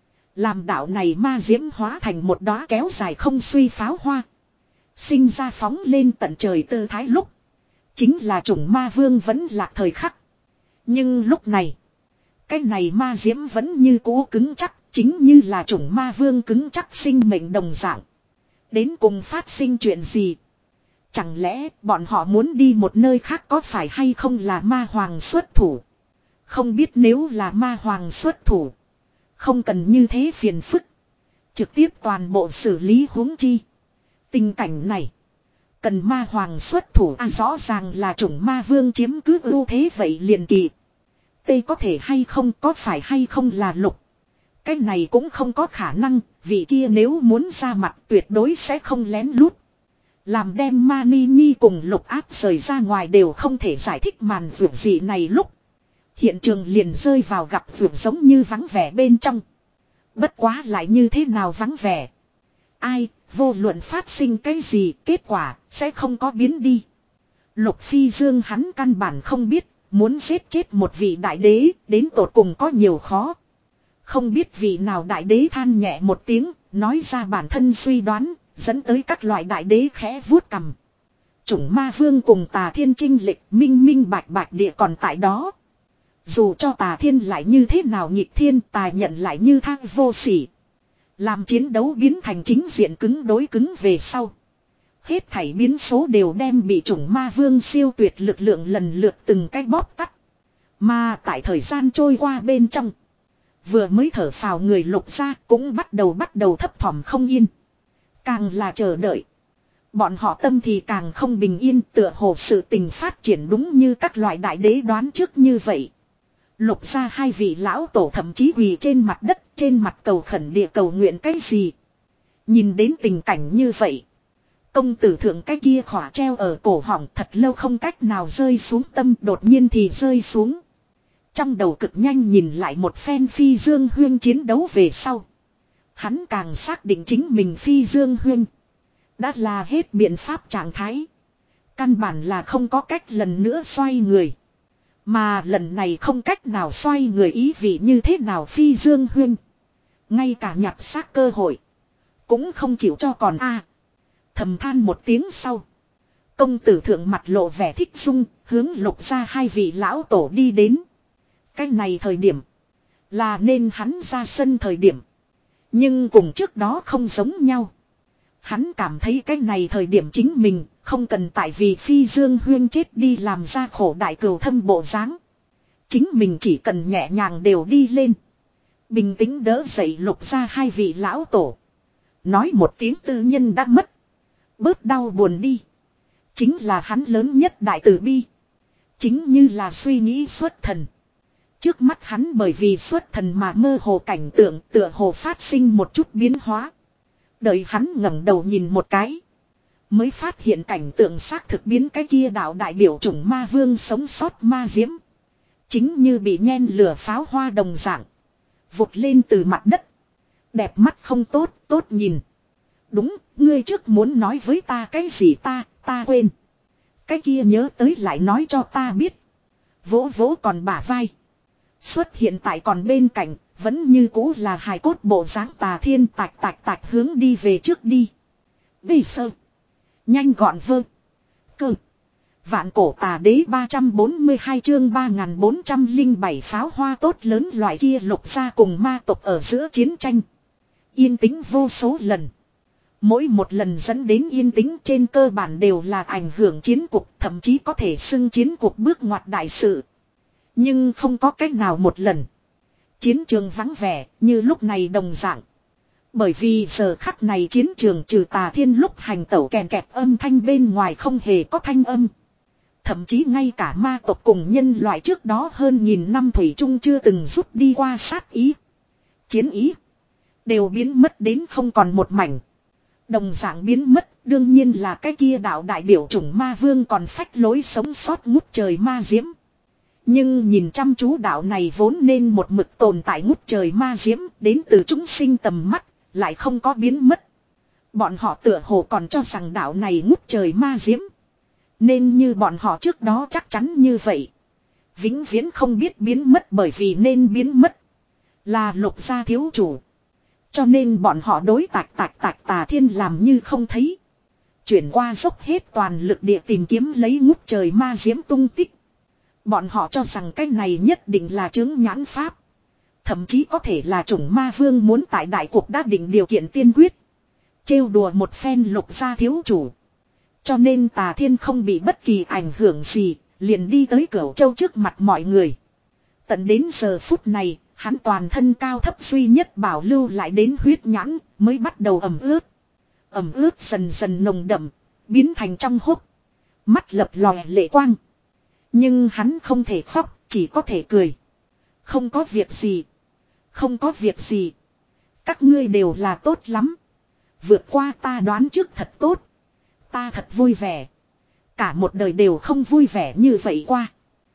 Làm đạo này ma diễm hóa thành một đóa kéo dài không suy pháo hoa. Sinh ra phóng lên tận trời tư thái lúc. Chính là chủng ma vương vẫn lạc thời khắc. Nhưng lúc này. Cái này ma diễm vẫn như cũ cứng chắc. Chính như là chủng ma vương cứng chắc sinh mệnh đồng dạng. Đến cùng phát sinh chuyện gì? Chẳng lẽ bọn họ muốn đi một nơi khác có phải hay không là ma hoàng xuất thủ? Không biết nếu là ma hoàng xuất thủ. Không cần như thế phiền phức. Trực tiếp toàn bộ xử lý huống chi. Tình cảnh này. Cần ma hoàng xuất thủ à, rõ ràng là chủng ma vương chiếm cứ ưu thế vậy liền kỳ. Tê có thể hay không, có phải hay không là Lục. Cái này cũng không có khả năng, vị kia nếu muốn ra mặt tuyệt đối sẽ không lén lút. Làm đem Mani Nhi cùng Lục áp rời ra ngoài đều không thể giải thích màn vượt gì này lúc. Hiện trường liền rơi vào gặp vượt giống như vắng vẻ bên trong. Bất quá lại như thế nào vắng vẻ. Ai, vô luận phát sinh cái gì, kết quả, sẽ không có biến đi. Lục Phi Dương hắn căn bản không biết, muốn giết chết một vị đại đế, đến tột cùng có nhiều khó. Không biết vị nào đại đế than nhẹ một tiếng, nói ra bản thân suy đoán, dẫn tới các loại đại đế khẽ vuốt cằm. Chủng ma vương cùng tà thiên chinh lịch minh minh bạch bạch địa còn tại đó. Dù cho tà thiên lại như thế nào nhịp thiên, tà nhận lại như thang vô sỉ. Làm chiến đấu biến thành chính diện cứng đối cứng về sau. Hết thảy biến số đều đem bị chủng ma vương siêu tuyệt lực lượng lần lượt từng cái bóp tắt. Mà tại thời gian trôi qua bên trong. Vừa mới thở phào người Lục ra cũng bắt đầu bắt đầu thấp thỏm không yên. Càng là chờ đợi. Bọn họ tâm thì càng không bình yên, tựa hồ sự tình phát triển đúng như các loại đại đế đoán trước như vậy. Lục ra hai vị lão tổ thậm chí quỳ trên mặt đất, trên mặt cầu khẩn địa cầu nguyện cái gì. Nhìn đến tình cảnh như vậy. Công tử thượng cái kia khỏa treo ở cổ họng thật lâu không cách nào rơi xuống tâm, đột nhiên thì rơi xuống. Trong đầu cực nhanh nhìn lại một phen Phi Dương Huyên chiến đấu về sau. Hắn càng xác định chính mình Phi Dương Huyên. Đã là hết biện pháp trạng thái. Căn bản là không có cách lần nữa xoay người. Mà lần này không cách nào xoay người ý vị như thế nào Phi Dương Huyên. Ngay cả nhặt xác cơ hội. Cũng không chịu cho còn a. Thầm than một tiếng sau. Công tử thượng mặt lộ vẻ thích dung, hướng Lục ra hai vị lão tổ đi đến. Cái này thời điểm. Là nên hắn ra sân thời điểm. Nhưng cùng trước đó không giống nhau. Hắn cảm thấy cái này thời điểm chính mình không cần tại vì Phi Dương Huyên chết đi làm ra khổ đại cừu thâm bộ dáng. Chính mình chỉ cần nhẹ nhàng đều đi lên. Bình tĩnh đỡ dậy Lục ra hai vị lão tổ. Nói một tiếng tư nhân đã mất. Bớt đau buồn đi. Chính là hắn lớn nhất đại từ bi. Chính như là suy nghĩ xuất thần. Trước mắt hắn bởi vì xuất thần mà mơ hồ cảnh tượng tựa hồ phát sinh một chút biến hóa. Đợi hắn ngẩng đầu nhìn một cái. Mới phát hiện cảnh tượng xác thực biến cái kia đạo đại biểu chủng ma vương sống sót ma diễm. Chính như bị nhen lửa pháo hoa đồng dạng. Vụt lên từ mặt đất. Đẹp mắt không tốt, tốt nhìn. Đúng, ngươi trước muốn nói với ta cái gì ta, ta quên. Cái kia nhớ tới lại nói cho ta biết. Vỗ vỗ còn bả vai. Xuất hiện tại còn bên cạnh, vẫn như cũ là hài cốt bộ dáng Tà Thiên tạch tạch tạch hướng đi về trước đi. Bây sơ. Nhanh gọn vơ. Cơ. Vạn cổ tà đế ba trăm bốn mươi hai chương ba nghìn bốn trăm lẻ bảy pháo hoa tốt lớn loại kia lục ra cùng ma tộc ở giữa chiến tranh. Yên tĩnh vô số lần. Mỗi một lần dẫn đến yên tĩnh trên cơ bản đều là ảnh hưởng chiến cục, thậm chí có thể xưng chiến cuộc bước ngoặt đại sự. Nhưng không có cách nào một lần. Chiến trường vắng vẻ như lúc này đồng dạng. Bởi vì giờ khắc này chiến trường trừ Tà Thiên lúc hành tẩu kèn kẹt âm thanh bên ngoài không hề có thanh âm. Thậm chí ngay cả ma tộc cùng nhân loại trước đó hơn nghìn năm thủy chung chưa từng rút đi qua sát ý. Chiến ý. Đều biến mất đến không còn một mảnh. Đồng dạng biến mất đương nhiên là cái kia đạo đại biểu chủng ma vương còn phách lối sống sót ngút trời ma diễm. Nhưng nhìn chăm chú đạo này vốn nên một mực tồn tại ngút trời ma diễm đến từ chúng sinh tầm mắt, lại không có biến mất. Bọn họ tựa hồ còn cho rằng đạo này ngút trời ma diễm. Nên như bọn họ trước đó chắc chắn như vậy. Vĩnh viễn không biết biến mất bởi vì nên biến mất. Là Lục gia thiếu chủ. Cho nên bọn họ đối tạc tạc tạc Tà Thiên làm như không thấy. Chuyển qua dốc hết toàn lực địa tìm kiếm lấy ngút trời ma diễm tung tích. Bọn họ cho rằng cái này nhất định là chứng nhãn pháp. Thậm chí có thể là chủng ma vương muốn tại đại cuộc đã định điều kiện tiên quyết. Trêu đùa một phen Lục gia thiếu chủ. Cho nên Tà Thiên không bị bất kỳ ảnh hưởng gì, liền đi tới Cửu Châu trước mặt mọi người. Tận đến giờ phút này, hắn toàn thân cao thấp duy nhất bảo lưu lại đến huyết nhãn, mới bắt đầu ẩm ướt. Ẩm ướt dần dần nồng đậm, biến thành trong hốc. Mắt lập lòe lệ quang. Nhưng hắn không thể khóc, chỉ có thể cười. Không có việc gì. Không có việc gì. Các ngươi đều là tốt lắm. Vượt qua ta đoán trước thật tốt. Ta thật vui vẻ. Cả một đời đều không vui vẻ như vậy qua.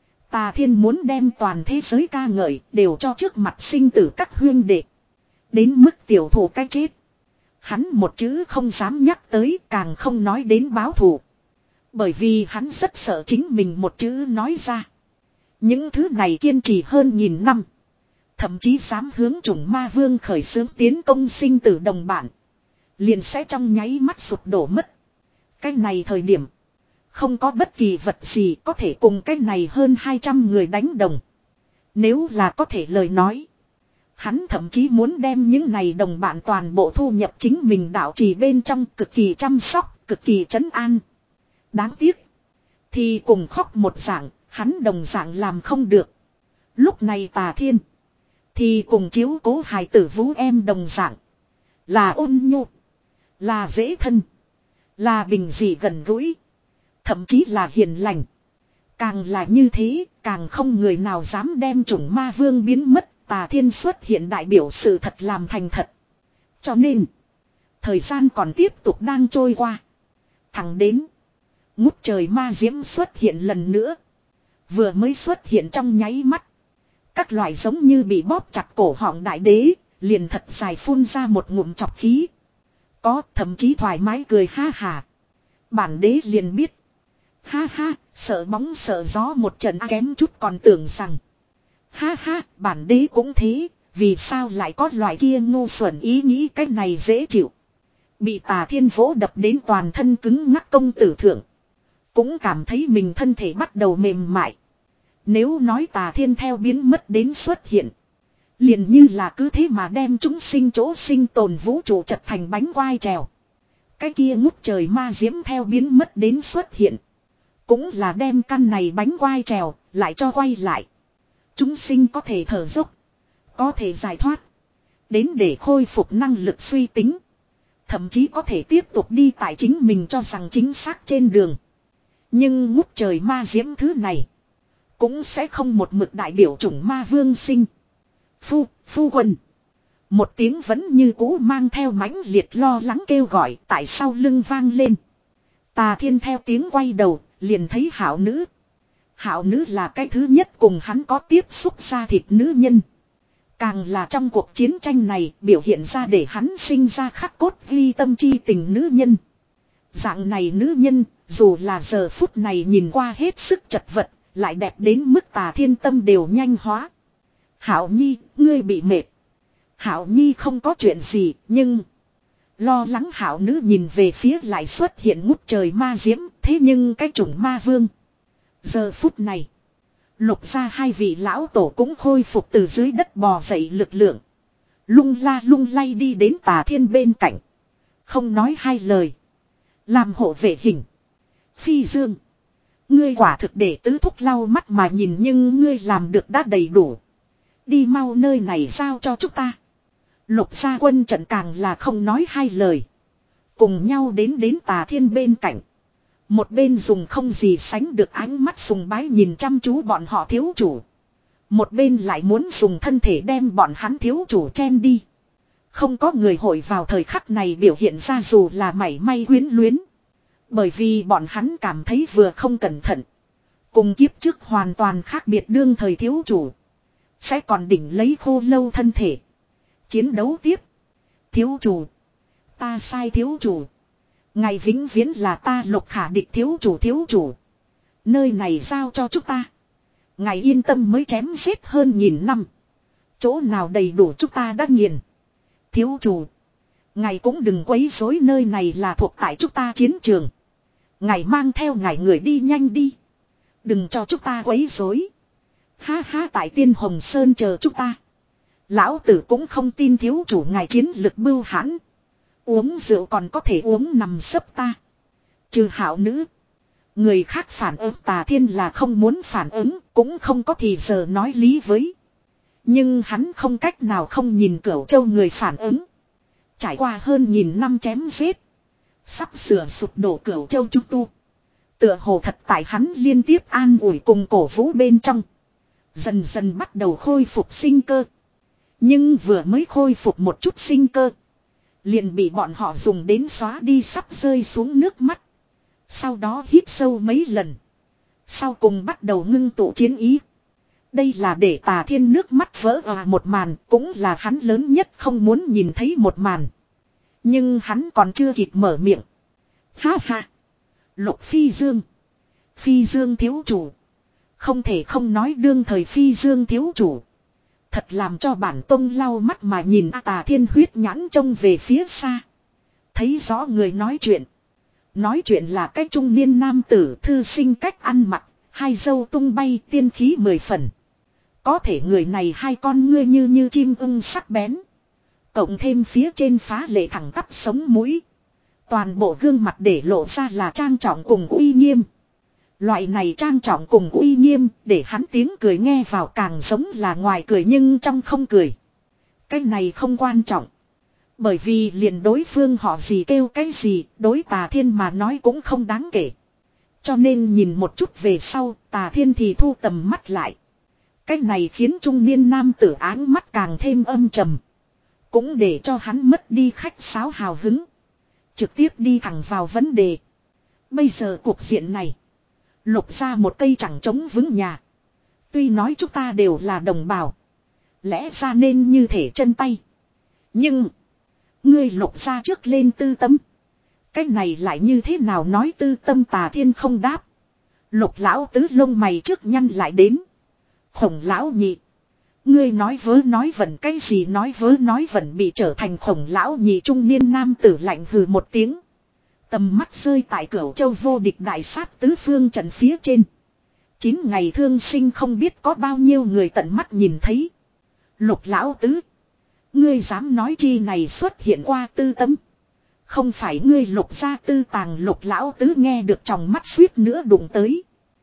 Tà Thiên muốn đem toàn thế giới ca ngợi đều cho trước mặt sinh tử các huyên đệ. Đến mức tiểu thủ cái chết. Hắn một chữ không dám nhắc tới, càng không nói đến báo thù. Bởi vì hắn rất sợ chính mình một chữ nói ra. Những thứ này kiên trì hơn nghìn năm. Thậm chí dám hướng chủng ma vương khởi xướng tiến công sinh tử đồng bản. Liền sẽ trong nháy mắt sụp đổ mất. Cái này thời điểm. Không có bất kỳ vật gì có thể cùng cái này hơn hai trăm người đánh đồng. Nếu là có thể lời nói. Hắn thậm chí muốn đem những này đồng bạn toàn bộ thu nhập chính mình đạo trì bên trong cực kỳ chăm sóc, cực kỳ trấn an. Đáng tiếc. Thì cùng khóc một dạng, hắn đồng dạng làm không được. Lúc này Tà Thiên. Thì cùng chiếu cố hài tử vũ em đồng dạng. Là ôn nhu. Là dễ thân. Là bình dị gần gũi. Thậm chí là hiền lành. Càng là như thế, càng không người nào dám đem chủng ma vương biến mất. Tà Thiên xuất hiện đại biểu sự thật làm thành thật. Cho nên, thời gian còn tiếp tục đang trôi qua. Thẳng đến, ngút trời ma diễm xuất hiện lần nữa. Vừa mới xuất hiện trong nháy mắt. Các loại giống như bị bóp chặt cổ họng đại đế, liền thật dài phun ra một ngụm chọc khí. Có thậm chí thoải mái cười ha hà. Bản đế liền biết. Ha ha, sợ bóng sợ gió một trận kém chút còn tưởng rằng. Ha ha, bản đế cũng thế, vì sao lại có loại kia ngu xuẩn ý nghĩ cái này dễ chịu. Bị Tà Thiên vỗ đập đến toàn thân cứng ngắc công tử thượng. Cũng cảm thấy mình thân thể bắt đầu mềm mại. Nếu nói Tà Thiên theo biến mất đến xuất hiện. Liền như là cứ thế mà đem chúng sinh chỗ sinh tồn vũ trụ chật thành bánh quai trèo. Cái kia ngút trời ma diễm theo biến mất đến xuất hiện. Cũng là đem căn này bánh quai trèo, lại cho quay lại. Chúng sinh có thể thở dốc. Có thể giải thoát. Đến để khôi phục năng lực suy tính. Thậm chí có thể tiếp tục đi tại chính mình cho rằng chính xác trên đường. Nhưng ngút trời ma diễm thứ này. cũng sẽ không một mực đại biểu chủng ma vương sinh. Phu, phu quân. Một tiếng vẫn như cũ mang theo mãnh liệt lo lắng kêu gọi tại sau lưng vang lên. Tà Thiên theo tiếng quay đầu, liền thấy Hạo Nữ. Hạo Nữ là cái thứ nhất cùng hắn có tiếp xúc ra thịt nữ nhân. Càng là trong cuộc chiến tranh này biểu hiện ra để hắn sinh ra khắc cốt ghi tâm chi tình nữ nhân. Dạng này nữ nhân, dù là giờ phút này nhìn qua hết sức chật vật, lại đẹp đến mức Tà Thiên tâm đều nhanh hóa. Hạo Nhi, ngươi bị mệt. Hạo Nhi không có chuyện gì, nhưng... Lo lắng Hạo Nữ nhìn về phía lại xuất hiện ngút trời ma diễm, thế nhưng cái chủng ma vương. Giờ phút này, Lục gia hai vị lão tổ cũng khôi phục từ dưới đất bò dậy lực lượng. Lung la lung lay đi đến Tà Thiên bên cạnh. Không nói hai lời. Làm hộ vệ hình. Phi Dương. Ngươi quả thực để tứ thúc lau mắt mà nhìn, nhưng ngươi làm được đã đầy đủ. Đi mau, nơi này giao cho chúng ta. Lục gia quân trận càng là không nói hai lời. Cùng nhau đến đến Tà Thiên bên cạnh. Một bên dùng không gì sánh được ánh mắt sùng bái nhìn chăm chú bọn họ thiếu chủ. Một bên lại muốn dùng thân thể đem bọn hắn thiếu chủ chen đi. Không có người hội vào thời khắc này biểu hiện ra dù là mảy may quyến luyến. Bởi vì bọn hắn cảm thấy vừa không cẩn thận. Cùng kiếp trước hoàn toàn khác biệt đương thời thiếu chủ. Sẽ còn đỉnh lấy khô lâu thân thể. Chiến đấu tiếp. Thiếu chủ. Ta sai thiếu chủ. Ngày vĩnh viễn là ta Lục Khả Địch thiếu chủ thiếu chủ. Nơi này giao cho chúng ta. Ngài yên tâm, mới chém giết hơn nghìn năm. Chỗ nào đầy đủ chúng ta đã nghiền. Thiếu chủ. Ngài cũng đừng quấy rối, nơi này là thuộc tại chúng ta chiến trường. Ngài mang theo ngài người đi nhanh đi. Đừng cho chúng ta quấy rối. Ha ha, tại Tiên Hồng Sơn chờ chúng ta. Lão tử cũng không tin thiếu chủ ngài chiến lực bưu hãn. Uống rượu còn có thể uống nằm sấp ta. Trừ Hạo Nữ. Người khác phản ứng Tà Thiên là không muốn phản ứng, cũng không có thì giờ nói lý với. Nhưng hắn không cách nào không nhìn Cửu Châu người phản ứng. Trải qua hơn nghìn năm chém giết. Sắp sửa sụp đổ Cửu Châu Chu Tu. Tựa hồ thật tại hắn liên tiếp an ủi cùng cổ vũ bên trong. Dần dần bắt đầu khôi phục sinh cơ. Nhưng vừa mới khôi phục một chút sinh cơ. Liền bị bọn họ dùng đến xóa đi sắp rơi xuống nước mắt. Sau đó hít sâu mấy lần. Sau cùng bắt đầu ngưng tụ chiến ý. Đây là để Tà Thiên nước mắt vỡ òa một màn, cũng là hắn lớn nhất không muốn nhìn thấy một màn. Nhưng hắn còn chưa kịp mở miệng. Ha ha. Lục Phi Dương. Phi Dương thiếu chủ. Không thể không nói đương thời Phi Dương thiếu chủ. Thật làm cho bản tông lau mắt mà nhìn. Tà Thiên huyết nhãn trông về phía xa. Thấy rõ người nói chuyện. Nói chuyện là cái trung niên nam tử thư sinh cách ăn mặc. Hai dâu tung bay tiên khí mười phần. Có thể người này hai con ngươi như như chim ưng sắc bén. Cộng thêm phía trên phá lệ thẳng tắp sống mũi. Toàn bộ gương mặt để lộ ra là trang trọng cùng uy nghiêm. Loại này trang trọng cùng uy nghiêm để hắn tiếng cười nghe vào càng giống là ngoài cười nhưng trong không cười. Cái này không quan trọng. Bởi vì liền đối phương họ gì kêu cái gì, đối Tà Thiên mà nói cũng không đáng kể. Cho nên nhìn một chút về sau, Tà Thiên thì thu tầm mắt lại. Cái này khiến trung niên nam tử áng mắt càng thêm âm trầm. Cũng để cho hắn mất đi khách sáo hào hứng. Trực tiếp đi thẳng vào vấn đề. Bây giờ cuộc diện này. Lục ra một cây chẳng chống vững nhà. Tuy nói chúng ta đều là đồng bào. Lẽ ra nên như thể chân tay. Nhưng. Ngươi Lục ra trước lên tư tâm. Cái này lại như thế nào nói tư tâm? Tà Thiên không đáp. Lục lão tứ lông mày trước nhăn lại đến. Khổng lão nhị. Ngươi nói vớ nói vẩn cái gì? Nói vớ nói vẩn bị trở thành khổng lão nhị trung niên nam tử lạnh hừ một tiếng. Tầm mắt rơi tại Cửu Châu vô địch đại sát tứ phương trận phía trên. Chín ngày thương sinh không biết có bao nhiêu người tận mắt nhìn thấy. Lục lão tứ. Ngươi dám nói chi này xuất hiện qua tư tấm. Không phải ngươi Lục gia tư tàng. Lục lão tứ nghe được trong mắt suýt nữa đụng tới.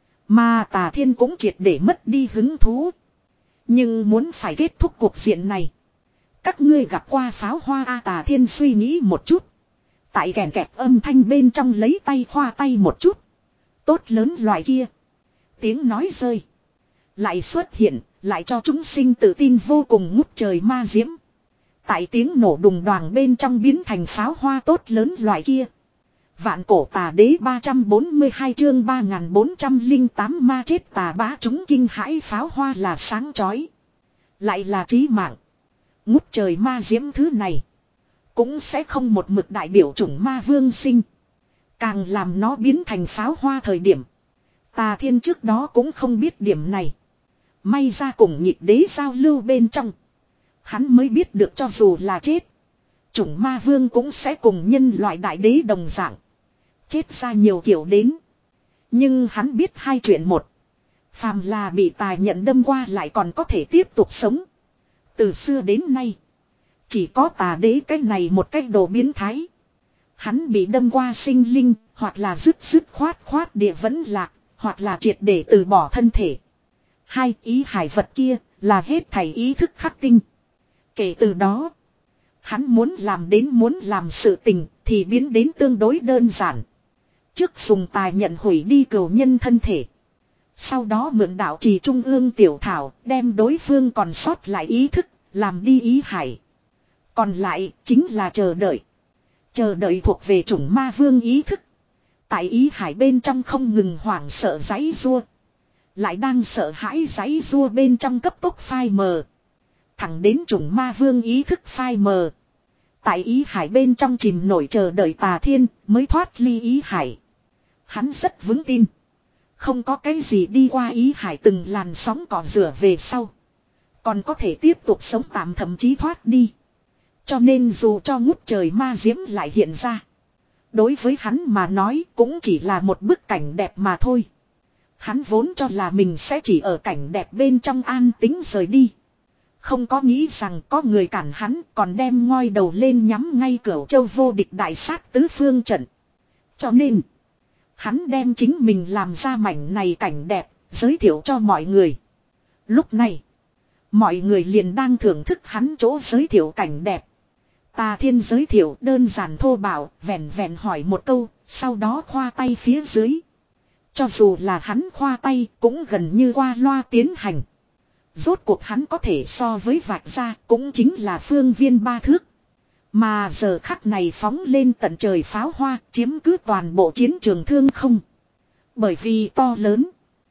Mà Tà Thiên cũng triệt để mất đi hứng thú. Nhưng muốn phải kết thúc cuộc diện này. Các ngươi gặp qua pháo hoa a? Tà Thiên suy nghĩ một chút. Tại kèn kẹt âm thanh bên trong lấy tay khoa tay một chút. Tốt lớn loại kia. Tiếng nói rơi. Lại xuất hiện, lại cho chúng sinh tự tin vô cùng ngút trời ma diễm. Tại tiếng nổ đùng đoàng bên trong biến thành pháo hoa tốt lớn loại kia. Vạn cổ tà đế ba trăm bốn mươi hai chương ba nghìn bốn trăm lẻ tám ma chết tà bá chúng kinh hãi pháo hoa là sáng chói. Lại là trí mạng. Ngút trời ma diễm thứ này. Cũng sẽ không một mực đại biểu chủng ma vương sinh. Càng làm nó biến thành pháo hoa thời điểm. Tà thiên trước đó cũng không biết điểm này. May ra cùng nhịp đế giao lưu bên trong. Hắn mới biết được cho dù là chết. Chủng ma vương cũng sẽ cùng nhân loại đại đế đồng dạng. Chết ra nhiều kiểu đến. Nhưng hắn biết hai chuyện một. Phàm là bị tà nhận đâm qua lại còn có thể tiếp tục sống. Từ xưa đến nay. Chỉ có tà đế cái này một cách đồ biến thái. Hắn bị đâm qua sinh linh. Hoặc là dứt dứt khoát khoát địa vẫn lạc. Hoặc là triệt để từ bỏ thân thể. Hai ý hải vật kia là hết thảy ý thức khắc tinh. Kể từ đó. Hắn muốn làm đến muốn làm sự tình thì biến đến tương đối đơn giản. Trước dùng tài nhận hủy đi cửu nhân thân thể. Sau đó mượn đạo trì trung ương tiểu thảo đem đối phương còn sót lại ý thức làm đi ý hải. Còn lại chính là chờ đợi. Chờ đợi thuộc về chủng ma vương ý thức. Tại ý hải bên trong không ngừng hoảng sợ giãy rua. Lại đang sợ hãi giãy rua bên trong cấp tốc phai mờ. Thẳng đến chủng ma vương ý thức phai mờ. Tại ý hải bên trong chìm nổi chờ đợi tà thiên mới thoát ly ý hải. Hắn rất vững tin. Không có cái gì đi qua ý hải từng làn sóng cỏ rửa về sau. Còn có thể tiếp tục sống tạm thậm chí thoát đi. Cho nên dù cho ngút trời ma diễm lại hiện ra. Đối với hắn mà nói cũng chỉ là một bức cảnh đẹp mà thôi. Hắn vốn cho là mình sẽ chỉ ở cảnh đẹp bên trong an tính rời đi. Không có nghĩ rằng có người cản hắn còn đem ngoi đầu lên nhắm ngay Cửu Châu vô địch đại sát tứ phương trận. Cho nên, hắn đem chính mình làm ra mảnh này cảnh đẹp, giới thiệu cho mọi người. Lúc này, mọi người liền đang thưởng thức hắn chỗ giới thiệu cảnh đẹp. Tà Thiên giới thiệu đơn giản thô bạo, vẹn vẹn hỏi một câu, sau đó khoa tay phía dưới. Cho dù là hắn khoa tay cũng gần như qua loa tiến hành. Rốt cuộc hắn có thể so với vạch ra cũng chính là phương viên ba thước. Mà giờ khắc này phóng lên tận trời pháo hoa chiếm cứ toàn bộ chiến trường thương không. Bởi vì to lớn.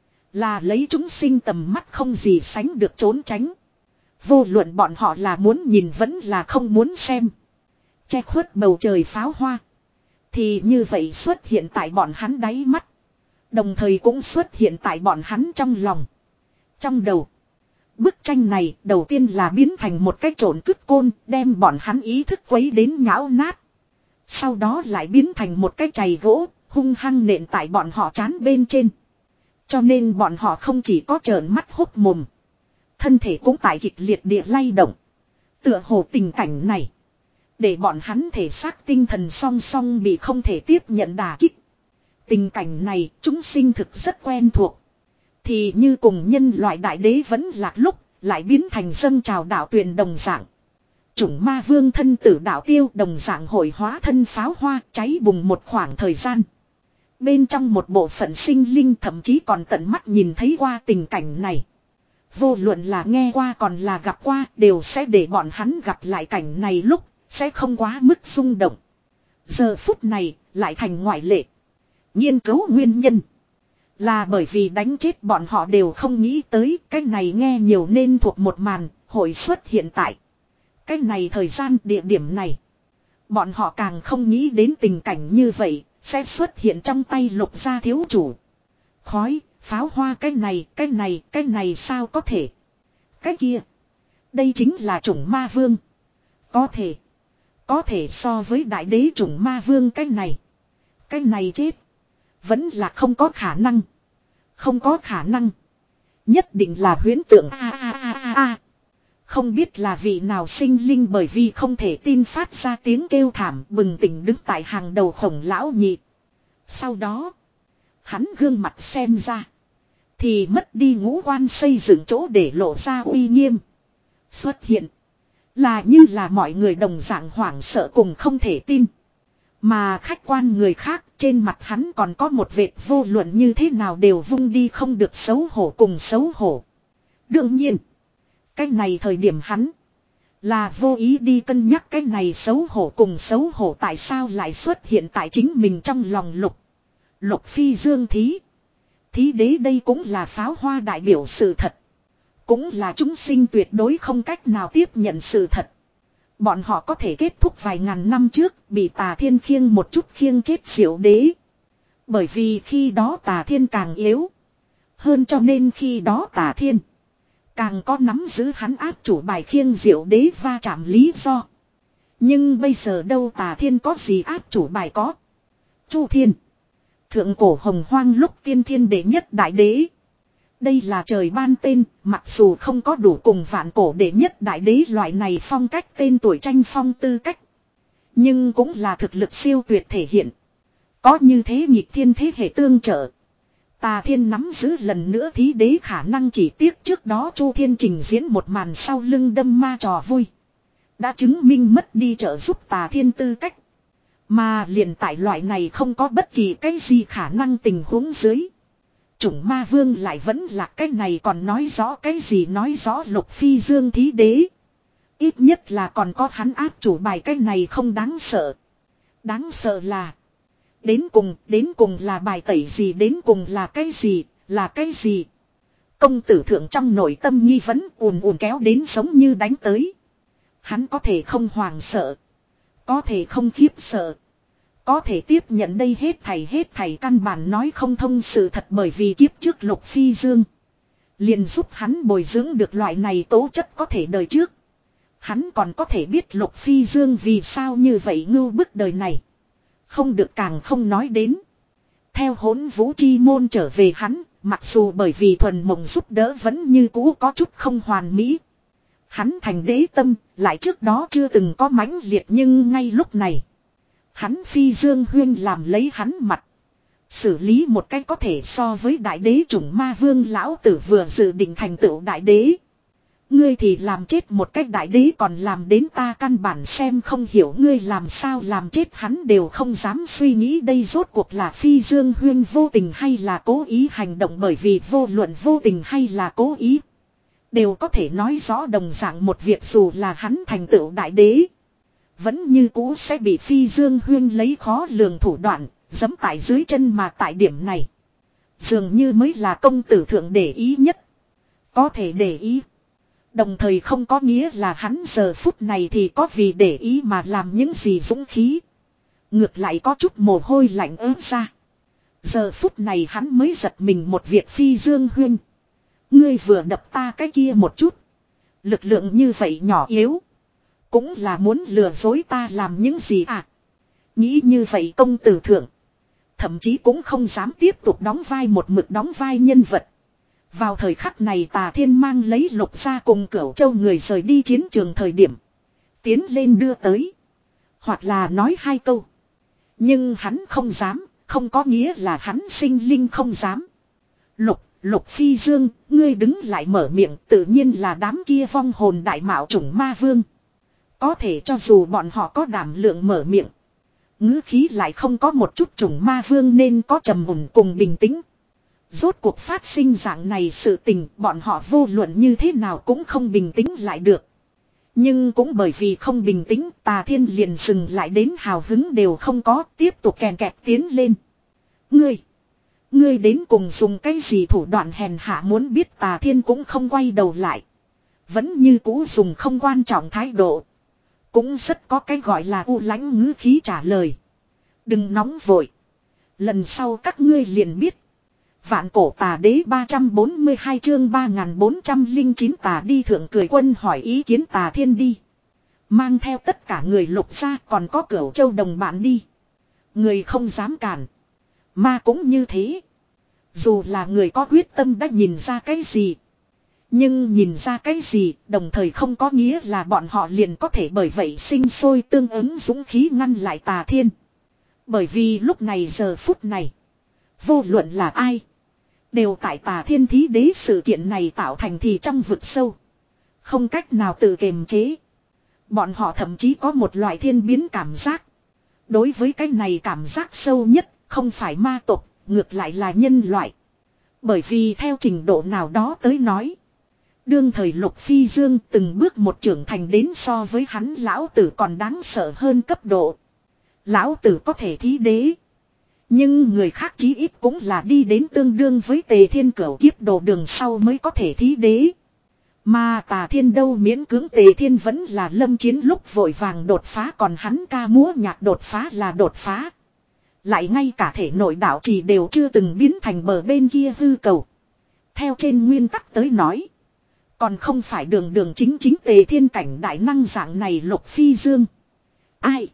Là lấy chúng sinh tầm mắt không gì sánh được trốn tránh. Vô luận bọn họ là muốn nhìn vẫn là không muốn xem. Che khuất bầu trời pháo hoa. Thì như vậy xuất hiện tại bọn hắn đáy mắt. Đồng thời cũng xuất hiện tại bọn hắn trong lòng. Trong đầu. Bức tranh này đầu tiên là biến thành một cái trộn cứt côn đem bọn hắn ý thức quấy đến nhão nát. Sau đó lại biến thành một cái chày gỗ hung hăng nện tại bọn họ trán bên trên. Cho nên bọn họ không chỉ có trợn mắt hốc mồm. Thân thể cũng tại kịch liệt địa lay động. Tựa hồ tình cảnh này. Để bọn hắn thể xác tinh thần song song bị không thể tiếp nhận đả kích. Tình cảnh này chúng sinh thực rất quen thuộc. Thì như cùng nhân loại đại đế vẫn lạc lúc, lại biến thành dâng trào đạo tuyền đồng dạng. Chủng ma vương thân tử đạo tiêu đồng dạng hội hóa thân pháo hoa cháy bùng một khoảng thời gian. Bên trong một bộ phận sinh linh thậm chí còn tận mắt nhìn thấy qua tình cảnh này. Vô luận là nghe qua còn là gặp qua đều sẽ để bọn hắn gặp lại cảnh này lúc, sẽ không quá mức rung động. Giờ phút này lại thành ngoại lệ. Nghiên cứu nguyên nhân. Là bởi vì đánh chết bọn họ đều không nghĩ tới cái này nghe nhiều nên thuộc một màn, hội xuất hiện tại. Cái này thời gian địa điểm này. Bọn họ càng không nghĩ đến tình cảnh như vậy, sẽ xuất hiện trong tay Lục gia thiếu chủ. Khói, pháo hoa cái này, cái này, cái này sao có thể. Cái kia. Đây chính là chủng ma vương. Có thể. Có thể so với đại đế chủng ma vương cái này. Cái này chết. Vẫn là không có khả năng. Không có khả năng. Nhất định là huyễn tượng a a a a a. Không biết là vị nào sinh linh bởi vì không thể tin phát ra tiếng kêu thảm bừng tỉnh đứng tại hàng đầu khổng lão nhị. Sau đó. Hắn gương mặt xem ra. Thì mất đi ngũ quan xây dựng chỗ để lộ ra uy nghiêm. Xuất hiện. Là như là mọi người đồng dạng hoảng sợ cùng không thể tin. Mà khách quan người khác trên mặt hắn còn có một vệt vô luận như thế nào đều vung đi không được xấu hổ cùng xấu hổ. Đương nhiên. Cái này thời điểm hắn. Là vô ý đi cân nhắc cái này xấu hổ cùng xấu hổ tại sao lại xuất hiện tại chính mình trong lòng lục. Lục phi dương thí. Thí đế đây cũng là pháo hoa đại biểu sự thật. Cũng là chúng sinh tuyệt đối không cách nào tiếp nhận sự thật. Bọn họ có thể kết thúc vài ngàn năm trước bị Tà Thiên khiêng một chút khiêng chết Diệu đế. Bởi vì khi đó Tà Thiên càng yếu. Hơn cho nên khi đó Tà Thiên càng có nắm giữ hắn áp chủ bài khiêng Diệu đế va chạm lý do. Nhưng bây giờ đâu Tà Thiên có gì áp chủ bài có. Chu Thiên. Thượng cổ hồng hoang lúc tiên thiên đệ nhất đại đế. Đây là trời ban tên, mặc dù không có đủ cùng vạn cổ đệ nhất đại đế loại này phong cách tên tuổi tranh phong tư cách. Nhưng cũng là thực lực siêu tuyệt thể hiện. Có như thế nhịp thiên thế hệ tương trợ. Tà Thiên nắm giữ lần nữa thí đế khả năng chỉ tiếc trước đó Chu Thiên trình diễn một màn sau lưng đâm ma trò vui. Đã chứng minh mất đi trợ giúp Tà Thiên tư cách. Mà liền tại loại này không có bất kỳ cái gì khả năng tình huống dưới. Chủng ma vương lại vẫn là cái này còn nói rõ cái gì nói rõ lục phi dương thí đế. Ít nhất là còn có hắn áp chủ bài cái này không đáng sợ. Đáng sợ là. Đến cùng, đến cùng là bài tẩy gì đến cùng là cái gì, là cái gì. Công tử thượng trong nội tâm nghi vấn ùn ùn kéo đến giống như đánh tới. Hắn có thể không hoàng sợ. Có thể không khiếp sợ. Có thể tiếp nhận đây hết thầy hết thầy căn bản nói không thông sự thật bởi vì kiếp trước lục phi dương. Liền giúp hắn bồi dưỡng được loại này tố chất có thể đời trước. Hắn còn có thể biết lục phi dương vì sao như vậy ngưu bức đời này. Không được càng không nói đến. Theo hỗn vũ chi môn trở về hắn, mặc dù bởi vì thuần mộng giúp đỡ vẫn như cũ có chút không hoàn mỹ. Hắn thành đế tâm, lại trước đó chưa từng có mãnh liệt nhưng ngay lúc này. Hắn phi dương huyên làm lấy hắn mặt. Xử lý một cách có thể so với đại đế chủng ma vương lão tử vừa dự định thành tựu đại đế. Ngươi thì làm chết một cách đại đế còn làm đến ta căn bản xem không hiểu ngươi làm sao làm chết hắn đều không dám suy nghĩ đây rốt cuộc là phi dương huyên vô tình hay là cố ý hành động bởi vì vô luận vô tình hay là cố ý. Đều có thể nói rõ đồng dạng một việc dù là hắn thành tựu đại đế. Vẫn như cũ sẽ bị phi dương huyên lấy khó lường thủ đoạn, giẫm tại dưới chân mà tại điểm này. Dường như mới là công tử thượng để ý nhất. Có thể để ý. Đồng thời không có nghĩa là hắn giờ phút này thì có vì để ý mà làm những gì dũng khí. Ngược lại có chút mồ hôi lạnh ớt ra. Giờ phút này hắn mới giật mình một việc phi dương huyên. Ngươi vừa đập ta cái kia một chút. Lực lượng như vậy nhỏ yếu. Cũng là muốn lừa dối ta làm những gì à. Nghĩ như vậy công tử thượng. Thậm chí cũng không dám tiếp tục đóng vai một mực đóng vai nhân vật. Vào thời khắc này Tà Thiên mang lấy Lục gia cùng Cửu Châu người rời đi chiến trường thời điểm. Tiến lên đưa tới. Hoặc là nói hai câu. Nhưng hắn không dám, không có nghĩa là hắn sinh linh không dám. Lục, Lục Phi Dương, ngươi đứng lại mở miệng tự nhiên là đám kia vong hồn đại mạo chủng ma vương. Có thể cho dù bọn họ có đảm lượng mở miệng. Ngữ khí lại không có một chút chủng ma vương nên có trầm ổn cùng bình tĩnh. Rốt cuộc phát sinh dạng này sự tình bọn họ vô luận như thế nào cũng không bình tĩnh lại được. Nhưng cũng bởi vì không bình tĩnh Tà Thiên liền dừng lại đến hào hứng đều không có tiếp tục kèn kẹt tiến lên. Ngươi! Ngươi đến cùng dùng cái gì thủ đoạn hèn hạ muốn biết Tà Thiên cũng không quay đầu lại. Vẫn như cũ dùng không quan trọng thái độ. Cũng rất có cái gọi là u lãnh ngữ khí trả lời. Đừng nóng vội. Lần sau các ngươi liền biết. Vạn cổ Tà đế ba trăm bốn mươi hai chương ba nghìn bốn trăm lẻ chín Tà đi thượng cười quân hỏi ý kiến Tà Thiên đi. Mang theo tất cả người Lục gia còn có Cửu Châu đồng bạn đi. Người không dám cản. Ma cũng như thế. Dù là người có quyết tâm đã nhìn ra cái gì. Nhưng nhìn ra cái gì đồng thời không có nghĩa là bọn họ liền có thể bởi vậy sinh sôi tương ứng dũng khí ngăn lại Tà Thiên. Bởi vì lúc này giờ phút này. Vô luận là ai. Đều tại Tà Thiên thí đế sự kiện này tạo thành thì trong vực sâu. Không cách nào tự kiềm chế. Bọn họ thậm chí có một loại thiên biến cảm giác. Đối với cái này cảm giác sâu nhất không phải ma tộc, ngược lại là nhân loại. Bởi vì theo trình độ nào đó tới nói. Đương thời Lục Phi Dương từng bước một trưởng thành đến so với hắn lão tử còn đáng sợ hơn cấp độ. Lão tử có thể thí đế. Nhưng người khác chí ít cũng là đi đến tương đương với Tề Thiên Cửu kiếp độ đường sau mới có thể thí đế. Mà Tà Thiên đâu miễn cưỡng, Tề Thiên vẫn là lâm chiến lúc vội vàng đột phá, còn hắn ca múa nhạc đột phá là đột phá. Lại ngay cả thể nội đạo trì đều chưa từng biến thành bờ bên kia hư cầu. Theo trên nguyên tắc tới nói, còn không phải đường đường chính chính Tề Thiên cảnh đại năng dạng này Lục Phi Dương. Ai?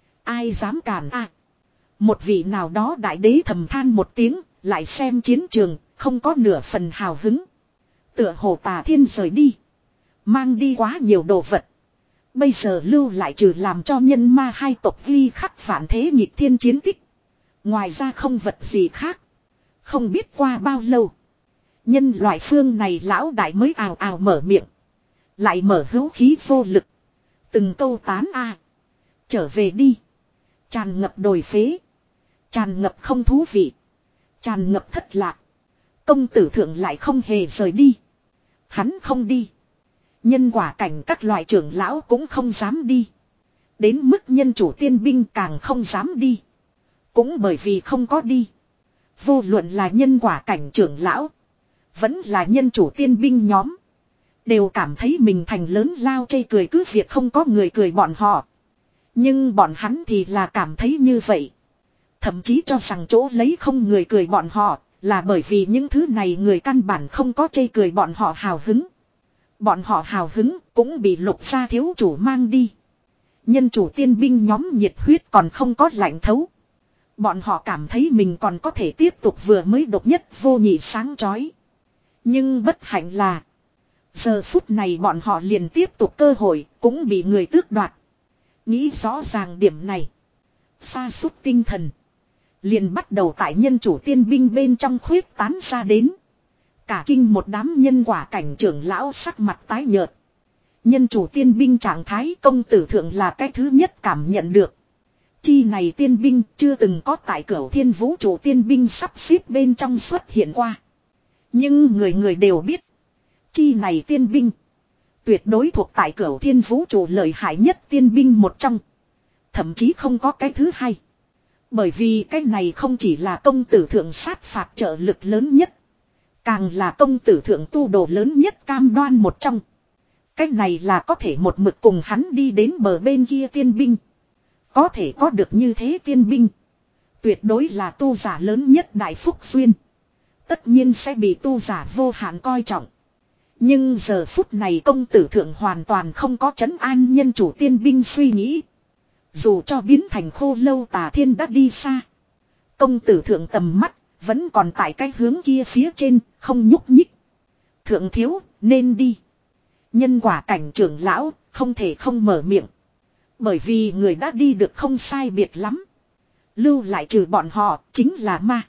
Ai dám cản a? À, một vị nào đó đại đế thầm than một tiếng, lại xem chiến trường, không có nửa phần hào hứng. Tựa hồ Tà Thiên rời đi, mang đi quá nhiều đồ vật. Bây giờ lưu lại trừ làm cho nhân ma hai tộc ghi khắc vạn thế nhịp thiên chiến tích. Ngoài ra không vật gì khác. Không biết qua bao lâu, nhân loại phương này lão đại mới ào ào mở miệng. Lại mở hữu khí vô lực. Từng câu tán a. Trở về đi. Tràn ngập đồi phế. Tràn ngập không thú vị. Tràn ngập thất lạc. Công tử thượng lại không hề rời đi. Hắn không đi. Nhân quả cảnh các loại trưởng lão cũng không dám đi. Đến mức nhân chủ tiên binh càng không dám đi. Cũng bởi vì không có đi. Vô luận là nhân quả cảnh trưởng lão, vẫn là nhân chủ tiên binh nhóm, đều cảm thấy mình thành lớn lao chê cười cứ việc không có người cười bọn họ. Nhưng bọn hắn thì là cảm thấy như vậy. Thậm chí cho rằng chỗ lấy không người cười bọn họ là bởi vì những thứ này người căn bản không có chê cười bọn họ hào hứng. Bọn họ hào hứng cũng bị Lục gia thiếu chủ mang đi. Nhân chủ tiên binh nhóm nhiệt huyết còn không có lạnh thấu. Bọn họ cảm thấy mình còn có thể tiếp tục vừa mới độc nhất vô nhị sáng chói. Nhưng bất hạnh là, giờ phút này bọn họ liền tiếp tục cơ hội cũng bị người tước đoạt. Nghĩ rõ ràng điểm này, sa sút tinh thần liền bắt đầu tại nhân chủ tiên binh bên trong khuyết tán ra đến. Cả kinh một đám nhân quả cảnh trưởng lão sắc mặt tái nhợt. Nhân chủ tiên binh trạng thái công tử thượng là cái thứ nhất cảm nhận được. Chi này tiên binh chưa từng có tại Cửu Thiên vũ trụ tiên binh sắp xếp bên trong xuất hiện qua. Nhưng người người đều biết, chi này tiên binh tuyệt đối thuộc tại Cửu Thiên vũ trụ lợi hại nhất tiên binh một trong. Thậm chí không có cái thứ hai. Bởi vì cái này không chỉ là công tử thượng sát phạt trợ lực lớn nhất, càng là công tử thượng tu đồ lớn nhất cam đoan một trong. Cái này là có thể một mực cùng hắn đi đến bờ bên kia tiên binh. Có thể có được như thế tiên binh, tuyệt đối là tu giả lớn nhất đại phúc duyên. Tất nhiên sẽ bị tu giả vô hạn coi trọng. Nhưng giờ phút này công tử thượng hoàn toàn không có trấn an nhân chủ tiên binh suy nghĩ. Dù cho biến thành khô lâu Tà Thiên đã đi xa, công tử thượng tầm mắt vẫn còn tại cái hướng kia phía trên, không nhúc nhích. Thượng thiếu, nên đi. Nhân quả cảnh trưởng lão không thể không mở miệng. Bởi vì người đã đi được không sai biệt lắm. Lưu lại trừ bọn họ chính là ma.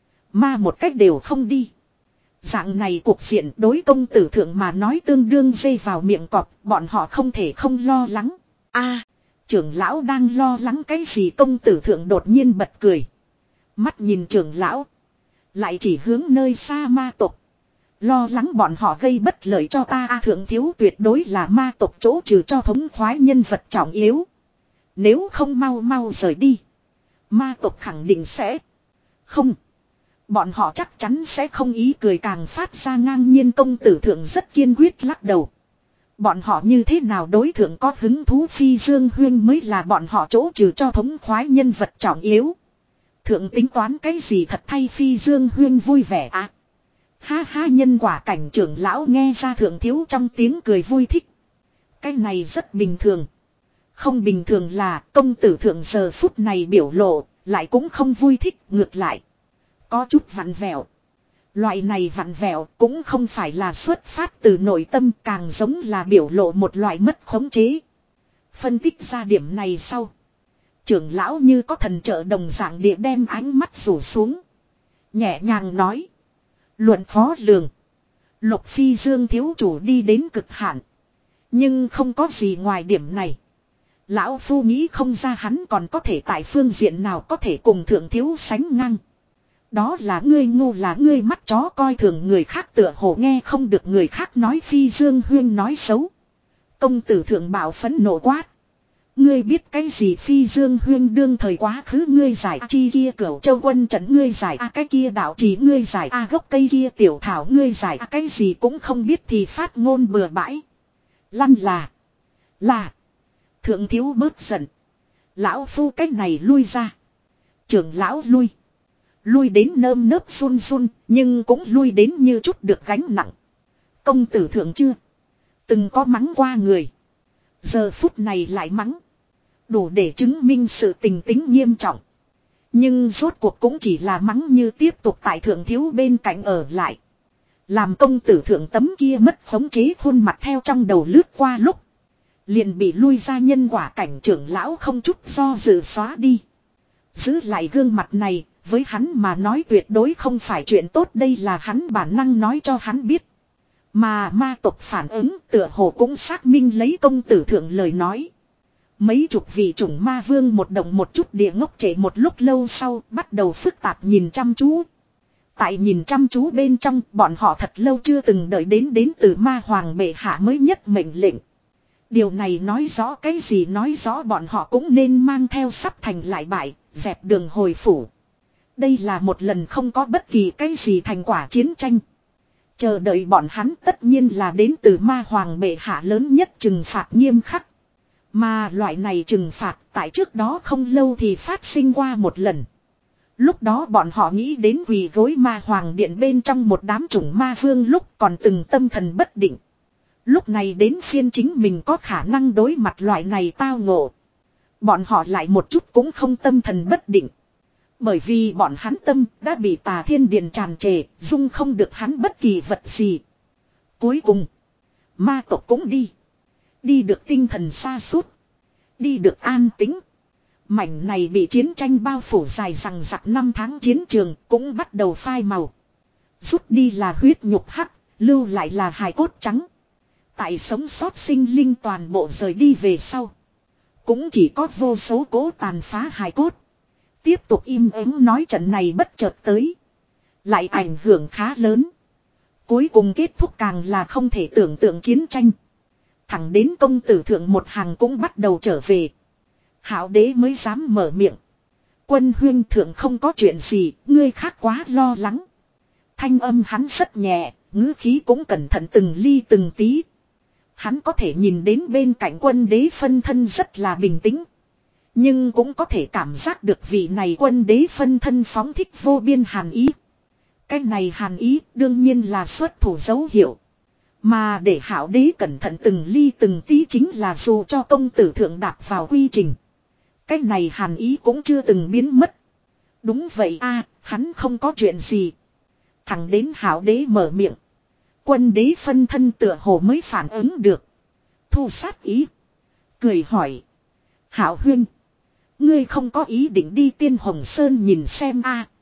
Ma một cách đều không đi. Dạng này cuộc diện đối công tử thượng mà nói tương đương dây vào miệng cọp. Bọn họ không thể không lo lắng. A, trưởng lão đang lo lắng cái gì? Công tử thượng đột nhiên bật cười. Mắt nhìn trưởng lão, lại chỉ hướng nơi xa ma tộc. Lo lắng bọn họ gây bất lợi cho ta. A, thượng thiếu tuyệt đối là ma tộc chỗ trừ cho thống khoái nhân vật trọng yếu. Nếu không mau mau rời đi, ma tộc khẳng định sẽ không. Bọn họ chắc chắn sẽ không. Ý cười càng phát ra ngang nhiên. Công tử thượng rất kiên quyết lắc đầu. Bọn họ như thế nào đối thượng có hứng thú? Phi Dương Huyên mới là bọn họ chỗ trừ cho thống khoái nhân vật trọng yếu. Thượng tính toán cái gì thật thay Phi Dương Huyên vui vẻ à? Ha ha, nhân quả cảnh trưởng lão nghe ra thượng thiếu trong tiếng cười vui thích. Cái này rất bình thường. Không bình thường là công tử thượng giờ phút này biểu lộ lại cũng không vui thích, ngược lại có chút vặn vẹo. Loại này vặn vẹo cũng không phải là xuất phát từ nội tâm, càng giống là biểu lộ một loại mất khống chế. Phân tích ra điểm này sau, trưởng lão như có thần trợ đồng dạng địa đem ánh mắt rủ xuống, nhẹ nhàng nói: luận khó lường, Lục Phi Dương thiếu chủ đi đến cực hạn, nhưng không có gì ngoài điểm này. Lão phu nghĩ không ra hắn còn có thể tại phương diện nào có thể cùng thượng thiếu sánh ngang. Đó là ngươi ngu, là ngươi mắt chó coi thường người khác, tựa hồ nghe không được người khác nói Phi Dương Huyên nói xấu. Công tử thượng bảo phẫn nộ quát. Ngươi biết cái gì? Phi Dương Huyên đương thời quá khứ ngươi giải a chi kia cửu châu quân trận ngươi giải a cái kia đạo chỉ ngươi giải a gốc cây kia tiểu thảo ngươi giải a cái gì cũng không biết thì phát ngôn bừa bãi. Lăn là. Là. Thượng thiếu bớt giận. Lão phu cách này lui ra. Trưởng lão lui. Lui đến nơm nớp run run, nhưng cũng lui đến như chút được gánh nặng. Công tử thượng chưa từng có mắng qua người. Giờ phút này lại mắng. Đủ để chứng minh sự tình tính nghiêm trọng. Nhưng rốt cuộc cũng chỉ là mắng như tiếp tục tại thượng thiếu bên cạnh ở lại. Làm công tử thượng tấm kia mất khống chế khuôn mặt theo trong đầu lướt qua lúc. Liền bị lui ra nhân quả cảnh trưởng lão không chút do dự xóa đi. Giữ lại gương mặt này, với hắn mà nói tuyệt đối không phải chuyện tốt, đây là hắn bản năng nói cho hắn biết. Mà ma tộc phản ứng tựa hồ cũng xác minh lấy công tử thượng lời nói. Mấy chục vị chủng ma vương một động một chút địa ngốc trễ một lúc lâu sau bắt đầu phức tạp nhìn chăm chú. Tại nhìn chăm chú bên trong bọn họ thật lâu chưa từng đợi đến đến từ ma hoàng bệ hạ mới nhất mệnh lệnh. Điều này nói rõ cái gì? Nói rõ bọn họ cũng nên mang theo sắp thành lại bại, dẹp đường hồi phủ. Đây là một lần không có bất kỳ cái gì thành quả chiến tranh. Chờ đợi bọn hắn tất nhiên là đến từ ma hoàng bệ hạ lớn nhất trừng phạt nghiêm khắc. Mà loại này trừng phạt tại trước đó không lâu thì phát sinh qua một lần. Lúc đó bọn họ nghĩ đến quỳ gối ma hoàng điện bên trong một đám chủng ma vương lúc còn từng tâm thần bất định. Lúc này đến phiên chính mình có khả năng đối mặt loại này tao ngộ. Bọn họ lại một chút cũng không tâm thần bất định. Bởi vì bọn hắn tâm đã bị tà thiên điện tràn trề, dung không được hắn bất kỳ vật gì. Cuối cùng, ma tộc cũng đi. Đi được tinh thần xa suốt. Đi được an tĩnh. Mảnh này bị chiến tranh bao phủ dài rằng rặc năm tháng chiến trường cũng bắt đầu phai màu. Rút đi là huyết nhục hắc, lưu lại là hài cốt trắng. Tại sống sót sinh linh toàn bộ rời đi về sau. Cũng chỉ có vô số cố tàn phá hài cốt. Tiếp tục im ắng nói trận này bất chợt tới. Lại ảnh hưởng khá lớn. Cuối cùng kết thúc càng là không thể tưởng tượng chiến tranh. Thẳng đến công tử thượng một hàng cũng bắt đầu trở về. Hảo đế mới dám mở miệng. Quân huyên thượng không có chuyện gì, ngươi khác quá lo lắng. Thanh âm hắn rất nhẹ, ngữ khí cũng cẩn thận từng ly từng tí. Hắn có thể nhìn đến bên cạnh quân đế phân thân rất là bình tĩnh. Nhưng cũng có thể cảm giác được vị này quân đế phân thân phóng thích vô biên hàn ý. Cái này hàn ý đương nhiên là xuất thủ dấu hiệu. Mà để hảo đế cẩn thận từng ly từng tí chính là dù cho công tử thượng đạp vào quy trình. Cái này hàn ý cũng chưa từng biến mất. Đúng vậy a, hắn không có chuyện gì. Thẳng đến hảo đế mở miệng. Quân đế phân thân tựa hồ mới phản ứng được. Thu sát ý. Cười hỏi. Hảo huynh. Ngươi không có ý định đi Tiên Hồng Sơn nhìn xem a?